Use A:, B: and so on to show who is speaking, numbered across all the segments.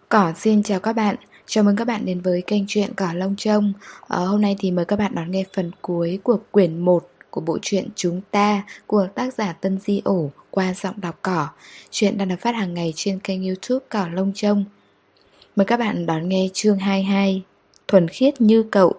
A: Cỏ xin chào các bạn, chào mừng các bạn đến với kênh truyện Cỏ Lông Trông. Hôm nay thì mời các bạn đón nghe phần cuối của quyển 1 của bộ truyện Chúng Ta của tác giả Tân Di Ổ qua giọng đọc Cỏ. Truyện đang được phát hàng ngày trên kênh YouTube Cỏ Lông Trông. Mời các bạn đón nghe chương 22, Thuần khiết như cậu.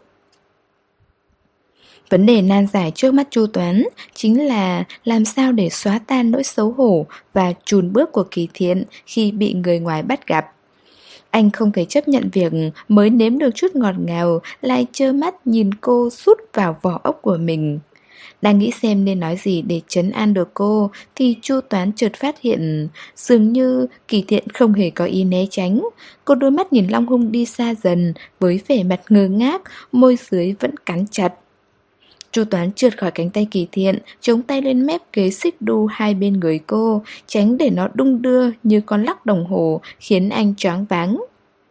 A: Vấn đề nan giải trước mắt Chu Toán chính là làm sao để xóa tan nỗi xấu hổ và chùn bước của Kỳ Thiện khi bị người ngoài bắt gặp. Anh không thể chấp nhận việc mới nếm được chút ngọt ngào lại trơ mắt nhìn cô sút vào vỏ ốc của mình. Đang nghĩ xem nên nói gì để trấn an được cô thì Chu Toán chợt phát hiện dường như Kỳ Thiện không hề có ý né tránh. Cô đôi mắt nhìn Long Hung đi xa dần với vẻ mặt ngơ ngác, môi dưới vẫn cắn chặt. Chu Toán trượt khỏi cánh tay Kỳ Thiện, chống tay lên mép ghế xích đu hai bên người cô, tránh để nó đung đưa như con lắc đồng hồ khiến anh choáng váng.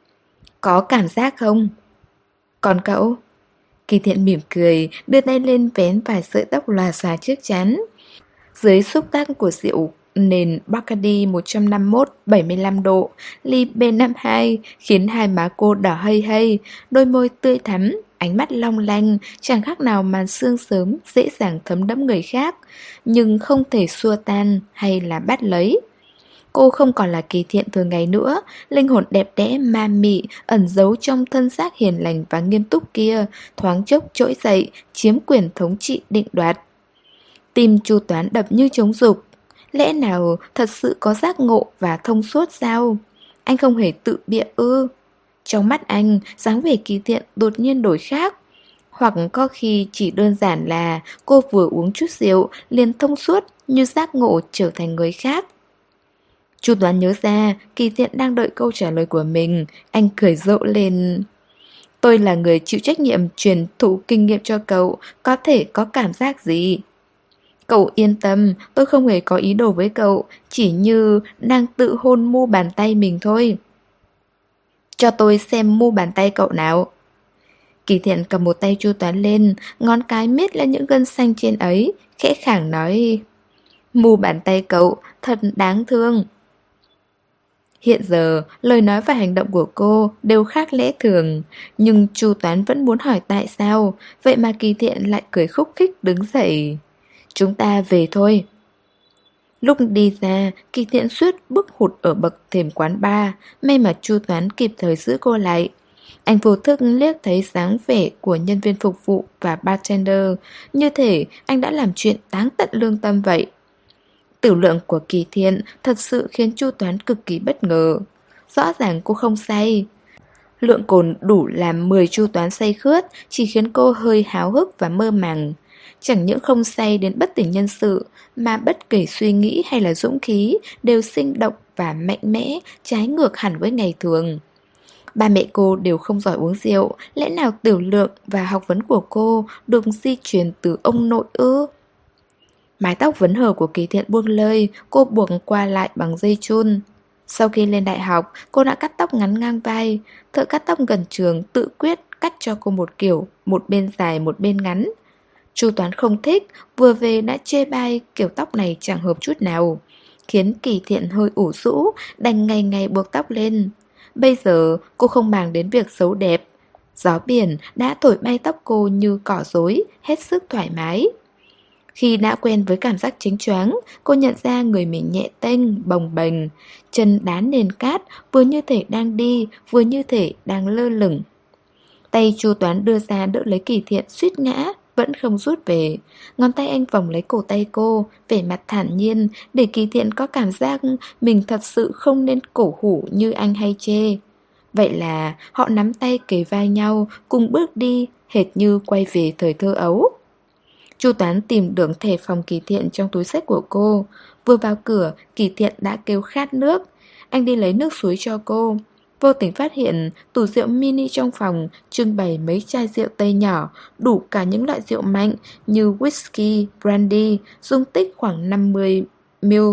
A: Có cảm giác không? Còn cậu? Kỳ Thiện mỉm cười, đưa tay lên vén vài sợi tóc lòa xòa trước trán. Dưới xúc tác của rượu nền Bacardi 151 75 độ, ly B52 khiến hai má cô đỏ hây hây, đôi môi tươi thắm, ánh mắt long lanh, chẳng khác nào màn sương sớm dễ dàng thấm đẫm người khác, nhưng không thể xua tan hay là bắt lấy. Cô không còn là Kỳ Thiện thường ngày nữa, linh hồn đẹp đẽ ma mị ẩn giấu trong thân xác hiền lành và nghiêm túc kia, thoáng chốc trỗi dậy, chiếm quyền thống trị định đoạt. Tim Chu Toán đập như trống dục. Lẽ nào thật sự có giác ngộ và thông suốt sao? Anh không hề tự bịa ư? Trong mắt anh, dáng vẻ Kỳ Thiện đột nhiên đổi khác. Hoặc có khi chỉ đơn giản là cô vừa uống chút rượu liền thông suốt như giác ngộ trở thành người khác. Chu Toán nhớ ra Kỳ Thiện đang đợi câu trả lời của mình. Anh cười rộ lên. Tôi là người chịu trách nhiệm truyền thụ kinh nghiệm cho cậu, có thể có cảm giác gì? Cậu yên tâm, tôi không hề có ý đồ với cậu, chỉ như đang tự hôn mu bàn tay mình thôi. Cho tôi xem mu bàn tay cậu nào. Kỳ Thiện cầm một tay Chu Toán lên, ngón cái miết lên những gân xanh trên ấy, khẽ khàng nói: mu bàn tay cậu thật đáng thương. Hiện giờ, lời nói và hành động của cô đều khác lẽ thường, nhưng Chu Toán vẫn muốn hỏi tại sao, vậy mà Kỳ Thiện lại cười khúc khích đứng dậy. Chúng ta về thôi. Lúc đi ra, Kỳ Thiện suýt bước hụt ở bậc thềm quán bar, may mà Chu Toán kịp thời giữ cô lại. Anh vô thức liếc thấy dáng vẻ của nhân viên phục vụ và bartender, như thể anh đã làm chuyện táng tận lương tâm vậy. Tiểu lượng của Kỳ Thiện thật sự khiến Chu Toán cực kỳ bất ngờ. Rõ ràng cô không say. Lượng cồn đủ làm 10 Chu Toán say khướt, chỉ khiến cô hơi háo hức và mơ màng. Chẳng những không say đến bất tỉnh nhân sự, mà bất kể suy nghĩ hay là dũng khí đều sinh động và mạnh mẽ, trái ngược hẳn với ngày thường. Ba mẹ cô đều không giỏi uống rượu, lẽ nào tiểu lượng và học vấn của cô được di truyền từ ông nội ư? Mái tóc vấn hở của Kỳ Thiện buông lơi, cô buộc qua lại bằng dây chun. Sau khi lên đại học, cô đã cắt tóc ngắn ngang vai. Thợ cắt tóc gần trường tự quyết cắt cho cô một kiểu, một bên dài một bên ngắn. Chu Toán không thích, vừa về đã chê bai kiểu tóc này chẳng hợp chút nào, khiến Kỳ Thiện hơi ủ rũ, đành ngày ngày buộc tóc lên. Bây giờ cô không màng đến việc xấu đẹp. Gió biển đã thổi bay tóc cô như cỏ rối, hết sức thoải mái. Khi đã quen với cảm giác chánh choáng, cô nhận ra người mình nhẹ tênh, bồng bềnh, chân đá nền cát, vừa như thể đang đi, vừa như thể đang lơ lửng. Tay Chu Toán đưa ra đỡ lấy Kỳ Thiện suýt ngã, vẫn không rút về. Ngón tay anh vòng lấy cổ tay cô, vẻ mặt thản nhiên, để Kỳ Thiện có cảm giác mình thật sự không nên cổ hủ như anh hay chê. Vậy là họ nắm tay kề vai nhau, cùng bước đi, hệt như quay về thời thơ ấu. Chu Toán tìm được thẻ phòng Kỳ Thiện trong túi xách của cô. Vừa vào cửa, Kỳ Thiện đã kêu khát nước. Anh đi lấy nước suối cho cô. Vô tình phát hiện tủ rượu mini trong phòng trưng bày mấy chai rượu tây nhỏ, đủ cả những loại rượu mạnh như whisky, brandy, dung tích khoảng 50ml.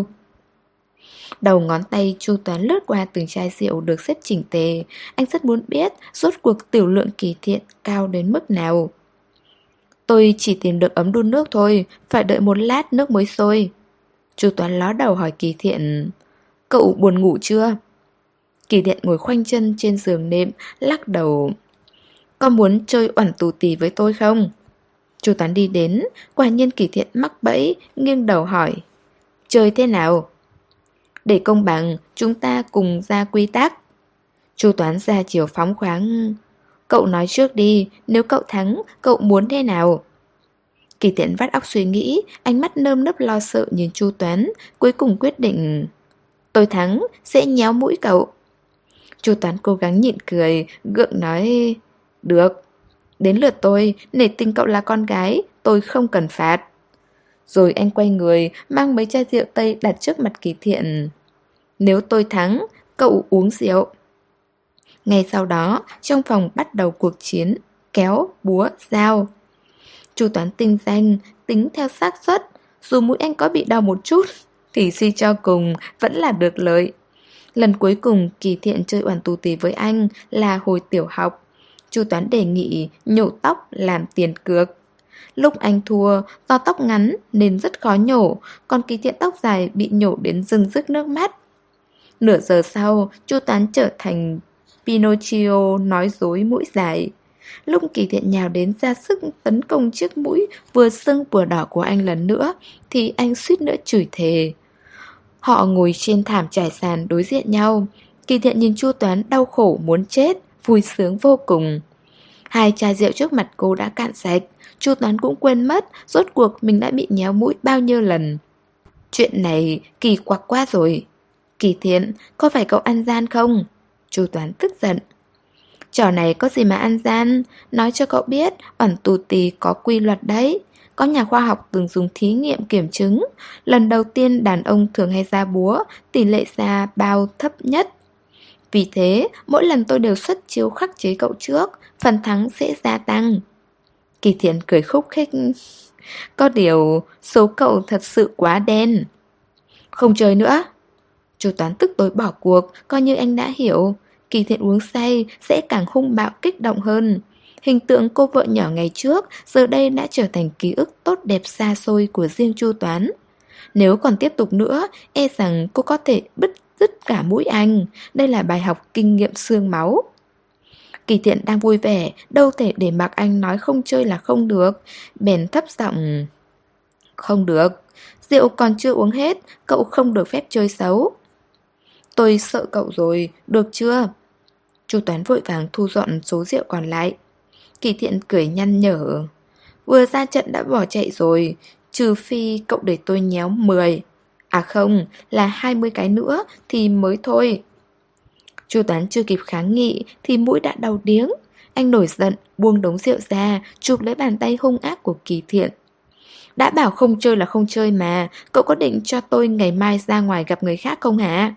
A: Đầu ngón tay Chu Toán lướt qua từng chai rượu được xếp chỉnh tề. Anh rất muốn biết rốt cuộc tiểu lượng Kỳ Thiện cao đến mức nào. Tôi chỉ tìm được ấm đun nước thôi, phải đợi một lát nước mới sôi. Chu Toán ló đầu hỏi Kỳ Thiện: Cậu buồn ngủ chưa? Kỳ Thiện ngồi khoanh chân trên giường nệm, lắc đầu. Có muốn chơi oẳn tù tì với tôi không? Chu Toán đi đến, quả nhiên Kỳ Thiện mắc bẫy, nghiêng đầu hỏi. Chơi thế nào? Để công bằng, chúng ta cùng ra quy tắc. Chu Toán ra chiều phóng khoáng. Cậu nói trước đi, nếu cậu thắng, cậu muốn thế nào? Kỳ Thiện vắt óc suy nghĩ, ánh mắt nơm nớp lo sợ nhìn Chu Toán, cuối cùng quyết định. Tôi thắng, sẽ nhéo mũi cậu. Chu Toán cố gắng nhịn cười, gượng nói. Được, đến lượt tôi, nể tình cậu là con gái, tôi không cần phạt. Rồi anh quay người, mang mấy chai rượu tây đặt trước mặt Kỳ Thiện. Nếu tôi thắng, cậu uống rượu. Ngay sau đó, trong phòng bắt đầu cuộc chiến, kéo, búa, dao. Chu Toán tinh danh, tính theo xác suất, dù mũi anh có bị đau một chút, thì suy cho cùng vẫn là được lợi. Lần cuối cùng Kỳ Thiện chơi oằn tù tì với anh là hồi tiểu học. Chu Toán đề nghị nhổ tóc làm tiền cược. Lúc anh thua, do tóc ngắn nên rất khó nhổ, còn Kỳ Thiện tóc dài bị nhổ đến rưng rức nước mắt. Nửa giờ sau, Chu Toán trở thành Pinocchio nói dối mũi dài. Lúc Kỳ Thiện nhào đến ra sức tấn công chiếc mũi vừa sưng vừa đỏ của anh lần nữa, thì anh suýt nữa chửi thề. Họ ngồi trên thảm trải sàn đối diện nhau. Kỳ Thiện nhìn Chu Toán đau khổ muốn chết, vui sướng vô cùng. Hai chai rượu trước mặt cô đã cạn sạch. Chu Toán cũng quên mất rốt cuộc mình đã bị nhéo mũi bao nhiêu lần. Chuyện này kỳ quặc quá rồi. Kỳ Thiện, có phải cậu ăn gian không? Chu Toán tức giận. Trò này có gì mà ăn gian? Nói cho cậu biết, oẳn tù tì có quy luật đấy. Có nhà khoa học từng dùng thí nghiệm kiểm chứng. Lần đầu tiên đàn ông thường hay ra búa, tỷ lệ ra bao thấp nhất. Vì thế, mỗi lần tôi đều xuất chiêu khắc chế cậu trước, phần thắng sẽ gia tăng. Kỳ Thiện cười khúc khích. Có điều, số cậu thật sự quá đen. Không chơi nữa. Chu Toán tức tối bỏ cuộc, coi như anh đã hiểu. Kỳ Thiện uống say sẽ càng hung bạo kích động hơn. Hình tượng cô vợ nhỏ ngày trước giờ đây đã trở thành ký ức tốt đẹp xa xôi của riêng Chu Toán. Nếu còn tiếp tục nữa, e rằng cô có thể bứt rứt cả mũi anh. Đây là bài học kinh nghiệm xương máu. Kỳ Thiện đang vui vẻ, đâu thể để mặc anh nói không chơi là không được. Bèn thấp giọng. Không được, rượu còn chưa uống hết, cậu không được phép chơi xấu. Tôi sợ cậu rồi, được chưa? Chu Toán vội vàng thu dọn số rượu còn lại. Kỳ Thiện cười nhăn nhở. Vừa ra trận đã bỏ chạy rồi, trừ phi cậu để tôi nhéo 10. À không, là 20 cái nữa thì mới thôi. Chu Toán chưa kịp kháng nghị thì mũi đã đau điếng. Anh nổi giận, buông đống rượu ra, chụp lấy bàn tay hung ác của Kỳ Thiện. Đã bảo không chơi là không chơi mà, cậu có định cho tôi ngày mai ra ngoài gặp người khác không hả?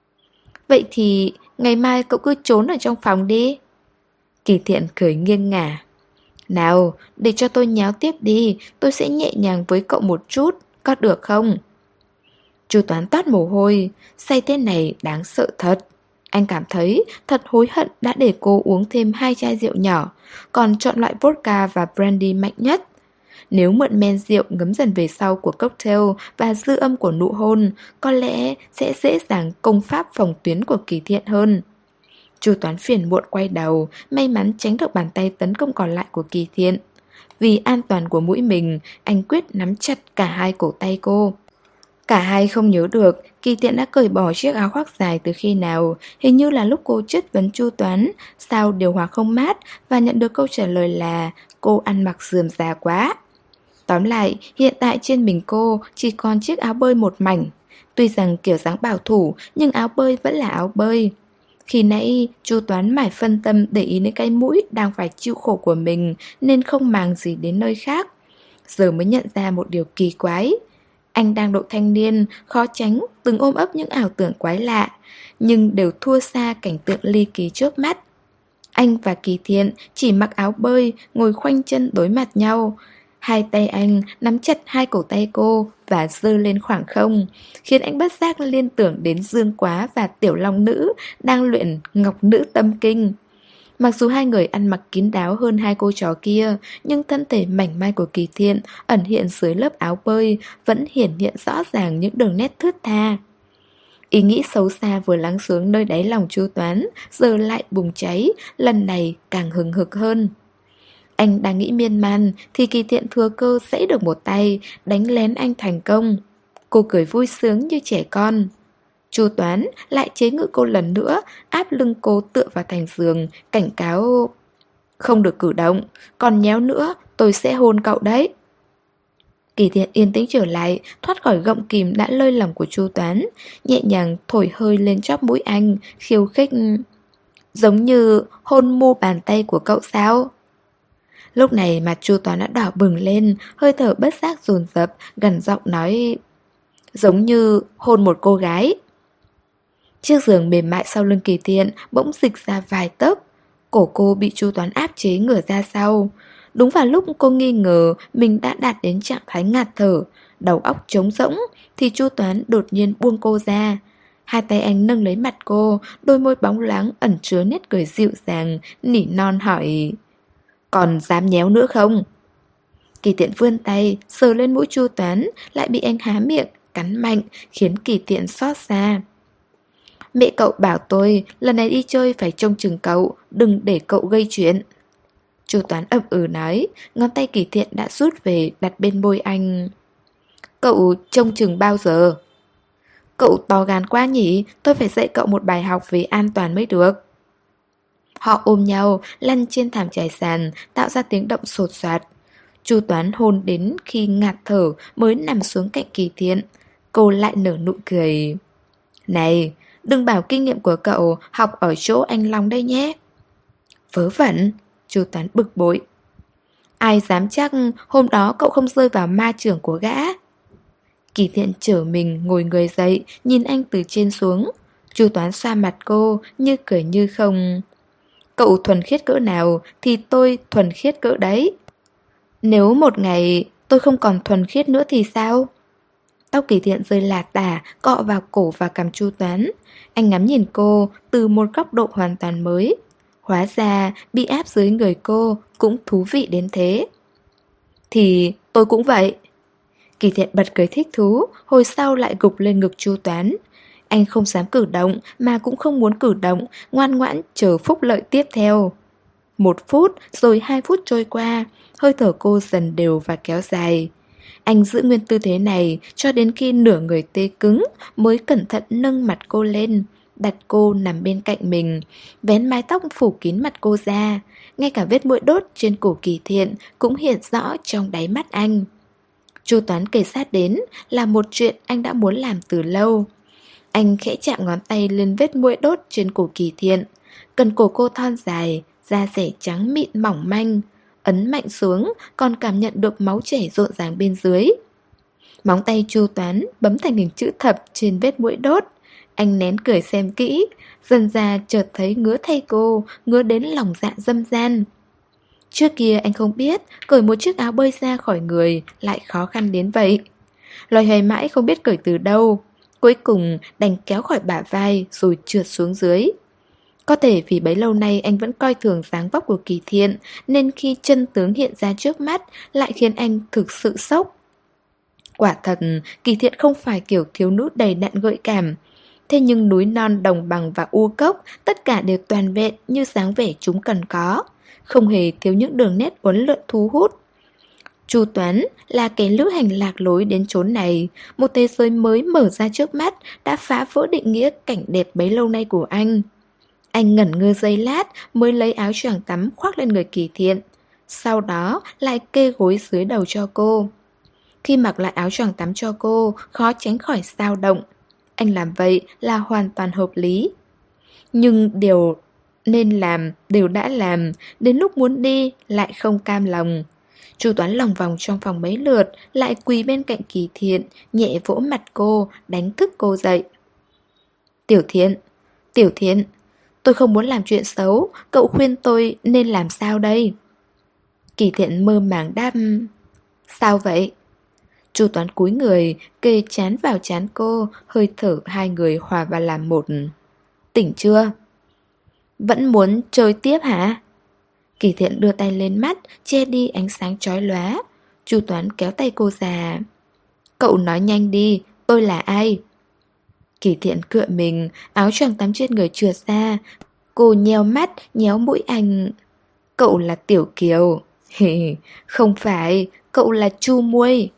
A: Vậy thì ngày mai cậu cứ trốn ở trong phòng đi. Kỳ Thiện cười nghiêng ngả. Nào, để cho tôi nhéo tiếp đi, tôi sẽ nhẹ nhàng với cậu một chút, có được không? Chu Toán toát mồ hôi, say thế này đáng sợ thật. Anh cảm thấy thật hối hận đã để cô uống thêm 2 chai rượu nhỏ, còn chọn loại vodka và brandy mạnh nhất. Nếu mượn men rượu ngấm dần về sau của cocktail và dư âm của nụ hôn, có lẽ sẽ dễ dàng công pháp phòng tuyến của Kỳ Thiện hơn. Chu Toán phiền muộn quay đầu, may mắn tránh được bàn tay tấn công còn lại của Kỳ Thiện. Vì an toàn của mũi mình, anh quyết nắm chặt cả hai cổ tay cô. Cả hai không nhớ được Kỳ Thiện đã cởi bỏ chiếc áo khoác dài từ khi nào. Hình như là lúc cô chất vấn Chu Toán sao điều hòa không mát, và nhận được câu trả lời là cô ăn mặc rườm rà quá. Tóm lại, hiện tại trên mình cô chỉ còn chiếc áo bơi một mảnh. Tuy rằng kiểu dáng bảo thủ, nhưng áo bơi vẫn là áo bơi. Khi nãy, Chu Toán mải phân tâm để ý đến cái mũi đang phải chịu khổ của mình, nên không màng gì đến nơi khác. Giờ mới nhận ra một điều kỳ quái. Anh đang độ thanh niên, khó tránh từng ôm ấp những ảo tưởng quái lạ, nhưng đều thua xa cảnh tượng ly kỳ trước mắt. Anh và Kỳ Thiện chỉ mặc áo bơi, ngồi khoanh chân đối mặt nhau. Hai tay anh nắm chặt hai cổ tay cô và giơ lên khoảng không, khiến anh bất giác liên tưởng đến Dương Quá và Tiểu Long Nữ đang luyện Ngọc Nữ Tâm Kinh. Mặc dù hai người ăn mặc kín đáo hơn hai cô chó kia, nhưng thân thể mảnh mai của Kỳ Thiện ẩn hiện dưới lớp áo bơi vẫn hiển hiện rõ ràng những đường nét thướt tha. Ý nghĩ xấu xa vừa lắng xuống nơi đáy lòng Chu Toán, giờ lại bùng cháy, lần này càng hừng hực hơn. Anh đang nghĩ miên man thì Kỳ Thiện thừa cơ giãy được một tay, đánh lén anh thành công. Cô cười vui sướng như trẻ con. Chu Toán lại chế ngự cô lần nữa, áp lưng cô tựa vào thành giường, cảnh cáo: không được cử động, còn nhéo nữa tôi sẽ hôn cậu đấy. Kỳ Thiện yên tĩnh trở lại, thoát khỏi gọng kìm đã lơi lòng của Chu Toán, nhẹ nhàng thổi hơi lên chóp mũi anh, khiêu khích: giống như hôn mu bàn tay của cậu sao? Lúc này mặt Chu Toán đã đỏ bừng lên, hơi thở bất giác dồn dập, gằn giọng nói: giống như hôn một cô gái. Chiếc giường mềm mại sau lưng Kỳ Thiện bỗng dịch ra vài tấc. Cổ cô bị Chu Toán áp chế ngửa ra sau. Đúng vào lúc cô nghi ngờ mình đã đạt đến trạng thái ngạt thở, đầu óc trống rỗng, thì Chu Toán đột nhiên buông cô ra. Hai tay anh nâng lấy mặt cô, đôi môi bóng loáng ẩn chứa nét cười dịu dàng, nỉ non hỏi: còn dám nhéo nữa không? Kỳ Thiện vươn tay, sờ lên mũi Chu Toán, lại bị anh há miệng, cắn mạnh, khiến Kỳ Thiện xót xa. Mẹ cậu bảo tôi lần này đi chơi phải trông chừng cậu, đừng để cậu gây chuyện. Chu Toán ậm ừ nói, ngón tay Kỳ Thiện đã rút về đặt bên môi anh. Cậu trông chừng bao giờ? Cậu to gan quá nhỉ, tôi phải dạy cậu một bài học về an toàn mới được. Họ ôm nhau, lăn trên thảm trải sàn, tạo ra tiếng động sột soạt. Chu Toán hôn đến khi ngạt thở mới nằm xuống cạnh Kỳ Thiện. Cô lại nở nụ cười. Này, đừng bảo kinh nghiệm của cậu học ở chỗ anh Long đây nhé. Vớ vẩn, Chu Toán bực bội. Ai dám chắc hôm đó cậu không rơi vào ma chưởng của gã. Kỳ Thiện trở mình ngồi người dậy, nhìn anh từ trên xuống. Chu Toán xoa mặt cô, như cười như không. Cậu thuần khiết cỡ nào thì tôi thuần khiết cỡ đấy. Nếu một ngày tôi không còn thuần khiết nữa thì sao? Tóc Kỳ Thiện rơi lả tả, cọ vào cổ và cằm Chu Toán. Anh ngắm nhìn cô từ một góc độ hoàn toàn mới. Hóa ra bị áp dưới người cô cũng thú vị đến thế. Thì tôi cũng vậy. Kỳ Thiện bật cười thích thú, hồi sau lại gục lên ngực Chu Toán. Anh không dám cử động mà cũng không muốn cử động, ngoan ngoãn chờ phúc lợi tiếp theo. 1 phút rồi 2 phút trôi qua, hơi thở cô dần đều và kéo dài. Anh giữ nguyên tư thế này cho đến khi nửa người tê cứng mới cẩn thận nâng mặt cô lên, đặt cô nằm bên cạnh mình, vén mái tóc phủ kín mặt cô ra. Ngay cả vết mũi đốt trên cổ Kỳ Thiện cũng hiện rõ trong đáy mắt anh. Chu Toán kề sát đến là một chuyện anh đã muốn làm từ lâu. Anh khẽ chạm ngón tay lên vết mũi đốt trên cổ Kỳ Thiện. Cần cổ cô thon dài, da dẻ trắng mịn mỏng manh. Ấn mạnh xuống, còn cảm nhận được máu chảy rộn ràng bên dưới. Móng tay Chu Toán bấm thành hình chữ thập trên vết mũi đốt. Anh nén cười xem kỹ, dần ra chợt thấy ngứa thay cô, ngứa đến lòng dạ dâm gian. Trước kia anh không biết cởi một chiếc áo bơi ra khỏi người lại khó khăn đến vậy. Loay hoay mãi không biết cởi từ đâu. Cuối cùng đành kéo khỏi bả vai rồi trượt xuống dưới. Có thể vì bấy lâu nay anh vẫn coi thường dáng vóc của Kỳ Thiện, nên khi chân tướng hiện ra trước mắt lại khiến anh thực sự sốc. Quả thật, Kỳ Thiện không phải kiểu thiếu nữ đầy đặn gợi cảm. Thế nhưng núi non đồng bằng và u cốc tất cả đều toàn vẹn như dáng vẻ chúng cần có, không hề thiếu những đường nét uốn lượn thu hút. Chu Toán là kẻ lữ hành lạc lối đến chốn này, một thế giới mới mở ra trước mắt đã phá vỡ định nghĩa cảnh đẹp bấy lâu nay của anh. Anh ngẩn ngơ giây lát mới lấy áo choàng tắm khoác lên người Kỳ Thiện, sau đó lại kê gối dưới đầu cho cô. Khi mặc lại áo choàng tắm cho cô, khó tránh khỏi dao động. Anh làm vậy là hoàn toàn hợp lý. Nhưng điều nên làm đều đã làm, đến lúc muốn đi lại không cam lòng. Chu Toán lòng vòng trong phòng mấy lượt, lại quỳ bên cạnh Kỳ Thiện, nhẹ vỗ mặt cô, đánh thức cô dậy. Tiểu Thiện, Tiểu Thiện, tôi không muốn làm chuyện xấu, cậu khuyên tôi nên làm sao đây? Kỳ Thiện mơ màng đáp: sao vậy? Chu Toán cúi người, kề trán vào trán cô, hơi thở hai người hòa vào làm một. Tỉnh chưa? Vẫn muốn chơi tiếp hả? Kỳ Thiện đưa tay lên mắt, che đi ánh sáng chói lóa. Chu Toán kéo tay cô ra. Cậu nói nhanh đi, tôi là ai? Kỳ Thiện cựa mình, áo choàng tắm trên người trượt ra. Cô nheo mắt, nhéo mũi anh. Cậu là Tiểu Kiều. Hề, không phải, cậu là Chu Muôi.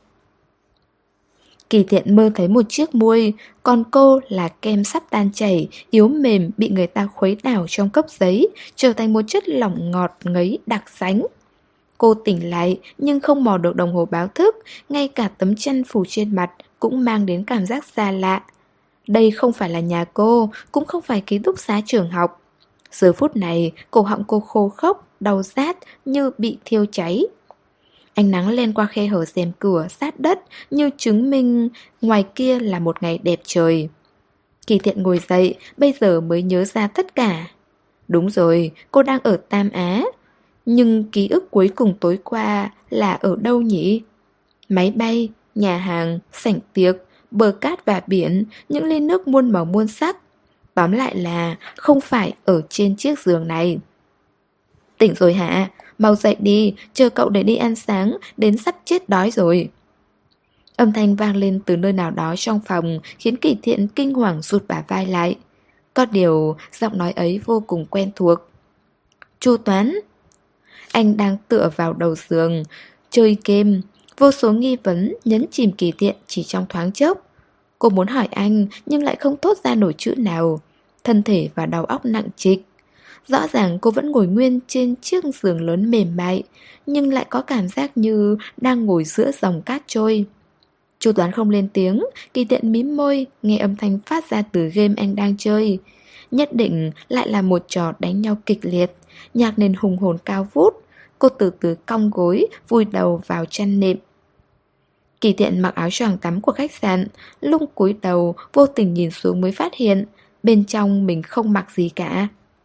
A: Kỳ Thiện mơ thấy một chiếc muôi, còn cô là kem sắp tan chảy, yếu mềm bị người ta khuấy đảo trong cốc giấy, trở thành một chất lỏng ngọt ngấy đặc sánh. Cô tỉnh lại nhưng không mò được đồng hồ báo thức, ngay cả tấm chăn phủ trên mặt cũng mang đến cảm giác xa lạ. Đây không phải là nhà cô, cũng không phải ký túc xá trường học. Giờ phút này, cổ họng cô khô khốc, đau rát như bị thiêu cháy. Ánh nắng len qua khe hở rèm cửa sát đất như chứng minh ngoài kia là một ngày đẹp trời. Kỳ Thiện ngồi dậy, bây giờ mới nhớ ra tất cả. Đúng rồi, cô đang ở Tam Á. Nhưng ký ức cuối cùng tối qua là ở đâu nhỉ? Máy bay, nhà hàng, sảnh tiệc, bờ cát và biển, những ly nước muôn màu muôn sắc. Tóm lại là không phải ở trên chiếc giường này. Tỉnh rồi hả? Mau dậy đi, chờ cậu để đi ăn sáng, đến sắp chết đói rồi. Âm thanh vang lên từ nơi nào đó trong phòng khiến Kỳ Thiện kinh hoàng rụt bả vai lại. Có điều, giọng nói ấy vô cùng quen thuộc. Chu Toán. Anh đang tựa vào đầu giường, chơi game. Vô số nghi vấn nhấn chìm Kỳ Thiện chỉ trong thoáng chốc. Cô muốn hỏi anh nhưng lại không thốt ra nổi chữ nào. Thân thể và đầu óc nặng trịch. Rõ ràng cô vẫn ngồi nguyên trên chiếc giường lớn mềm mại, nhưng lại có cảm giác như đang ngồi giữa dòng cát trôi. Chu Toán không lên tiếng, Kỳ Thiện mím môi, nghe âm thanh phát ra từ game anh đang chơi. Nhất định lại là một trò đánh nhau kịch liệt, nhạc nền hùng hồn cao vút. Cô từ từ cong gối, vùi đầu vào chăn nệm. Kỳ Thiện mặc áo choàng tắm của khách sạn, lung cúi đầu, vô tình nhìn xuống mới phát hiện, bên trong mình không mặc gì cả.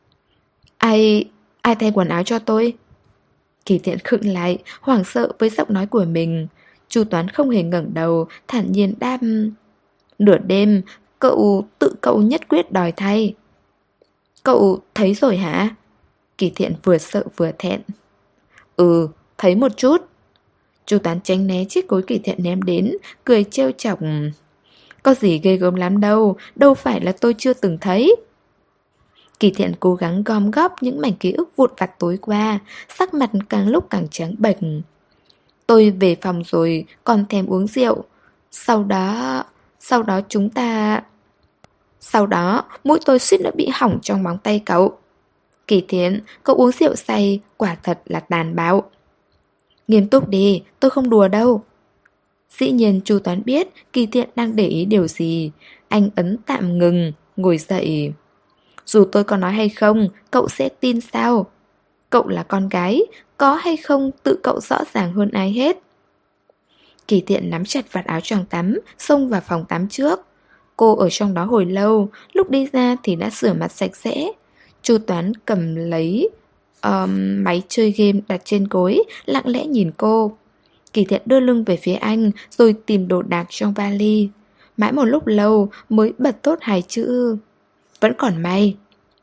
A: Ai thay quần áo cho tôi? Kỳ Thiện khựng lại, hoảng sợ với giọng nói của mình. Chu Toán không hề ngẩng đầu, thản nhiên đáp. Nửa đêm, cậu nhất quyết đòi thay. Cậu thấy rồi hả? Kỳ Thiện vừa sợ vừa thẹn. Ừ, thấy một chút. Chu Toán tránh né chiếc gối Kỳ Thiện ném đến, cười trêu chọc. Có gì ghê gớm lắm đâu, đâu phải là tôi chưa từng thấy. Kỳ Thiện cố gắng gom góp những mảnh ký ức vụn vặt tối qua, sắc mặt càng lúc càng trắng bệch. Tôi về phòng rồi, còn thèm uống rượu. Sau đó chúng ta... Sau đó, mũi tôi suýt nữa bị hỏng trong móng tay cậu. Kỳ Thiện, cậu uống rượu say, quả thật là tàn bạo. Nghiêm túc đi, tôi không đùa đâu. Dĩ nhiên Chu Toán biết Kỳ Thiện đang để ý điều gì. Anh ấn tạm ngừng, ngồi dậy. Dù tôi có nói hay không, cậu sẽ tin sao? Cậu là con gái, có hay không tự cậu rõ ràng hơn ai hết. Kỳ Thiện nắm chặt vạt áo choàng tắm, xông vào phòng tắm trước. Cô ở trong đó hồi lâu, lúc đi ra thì đã rửa mặt sạch sẽ. Chu Toán cầm lấy máy chơi game đặt trên gối, lặng lẽ nhìn cô. Kỳ Thiện đưa lưng về phía anh, rồi tìm đồ đạc trong vali. Mãi một lúc lâu mới bật thốt hai chữ. Vẫn còn may.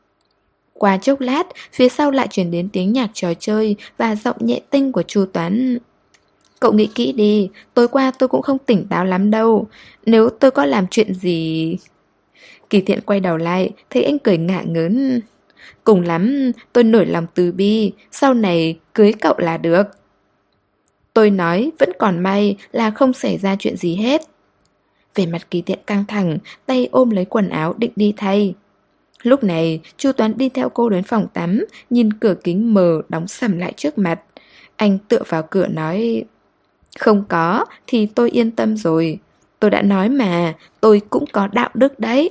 A: Qua chốc lát, phía sau lại chuyển đến tiếng nhạc trò chơi và giọng nhẹ tinh của Chu Toán. Cậu nghĩ kỹ đi, tối qua tôi cũng không tỉnh táo lắm đâu. Nếu tôi có làm chuyện gì... Kỳ Thiện quay đầu lại, thấy anh cười ngả ngớn. Cùng lắm, tôi nổi lòng từ bi, sau này cưới cậu là được. Tôi nói vẫn còn may là không xảy ra chuyện gì hết. Về mặt Kỳ Thiện căng thẳng, tay ôm lấy quần áo định đi thay. Lúc này, Chu Toán đi theo cô đến phòng tắm, nhìn cửa kính mờ đóng sầm lại trước mặt. Anh tựa vào cửa nói, không có, thì tôi yên tâm rồi. Tôi đã nói mà, tôi cũng có đạo đức đấy.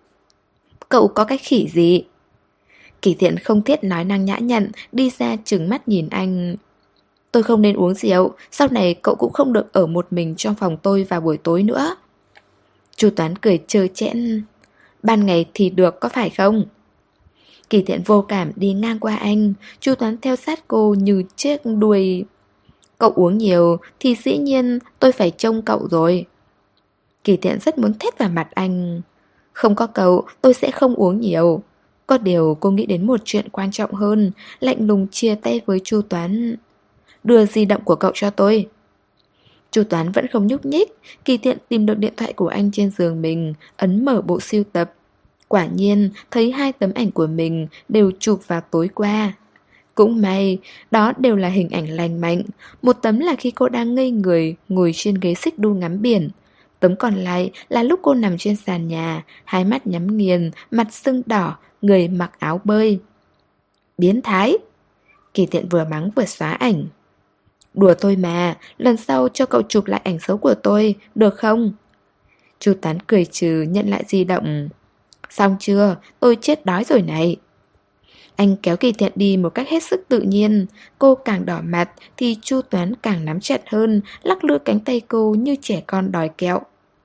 A: Cậu có cái khỉ gì? Kỳ Thiện không thiết nói năng nhã nhặn, đi ra trừng mắt nhìn anh. Tôi không nên uống rượu, sau này cậu cũng không được ở một mình trong phòng tôi vào buổi tối nữa. Chu Toán cười trơ trẽn. Ban ngày thì được có phải không? Kỳ Thiện vô cảm đi ngang qua anh. Chu Toán theo sát cô như chiếc đuôi. Cậu uống nhiều thì dĩ nhiên tôi phải trông cậu rồi. Kỳ Thiện rất muốn thét vào mặt anh. Không có cậu tôi sẽ không uống nhiều. Có điều cô nghĩ đến một chuyện quan trọng hơn, lạnh lùng chia tay với Chu Toán. Đưa di động của cậu cho tôi. Chu Toán vẫn không nhúc nhích. Kỳ Thiện tìm được điện thoại của anh trên giường mình, ấn mở bộ sưu tập. Quả nhiên thấy 2 tấm ảnh của mình đều chụp vào tối qua. Cũng may, đó đều là hình ảnh lành mạnh. Một tấm là khi cô đang ngây người, ngồi trên ghế xích đu ngắm biển. Tấm còn lại là lúc cô nằm trên sàn nhà, hai mắt nhắm nghiền, mặt sưng đỏ, người mặc áo bơi. Biến thái! Kỳ Thiện vừa mắng vừa xóa ảnh. Đùa tôi mà, lần sau cho cậu chụp lại ảnh xấu của tôi, được không? Chu Tán cười trừ nhận lại di động. Xong chưa? Tôi chết đói rồi này. Anh kéo Kỳ Thiện đi một cách hết sức tự nhiên. Cô càng đỏ mặt thì Chu Toán càng nắm chặt hơn, lắc lư cánh tay cô như trẻ con đòi kẹo.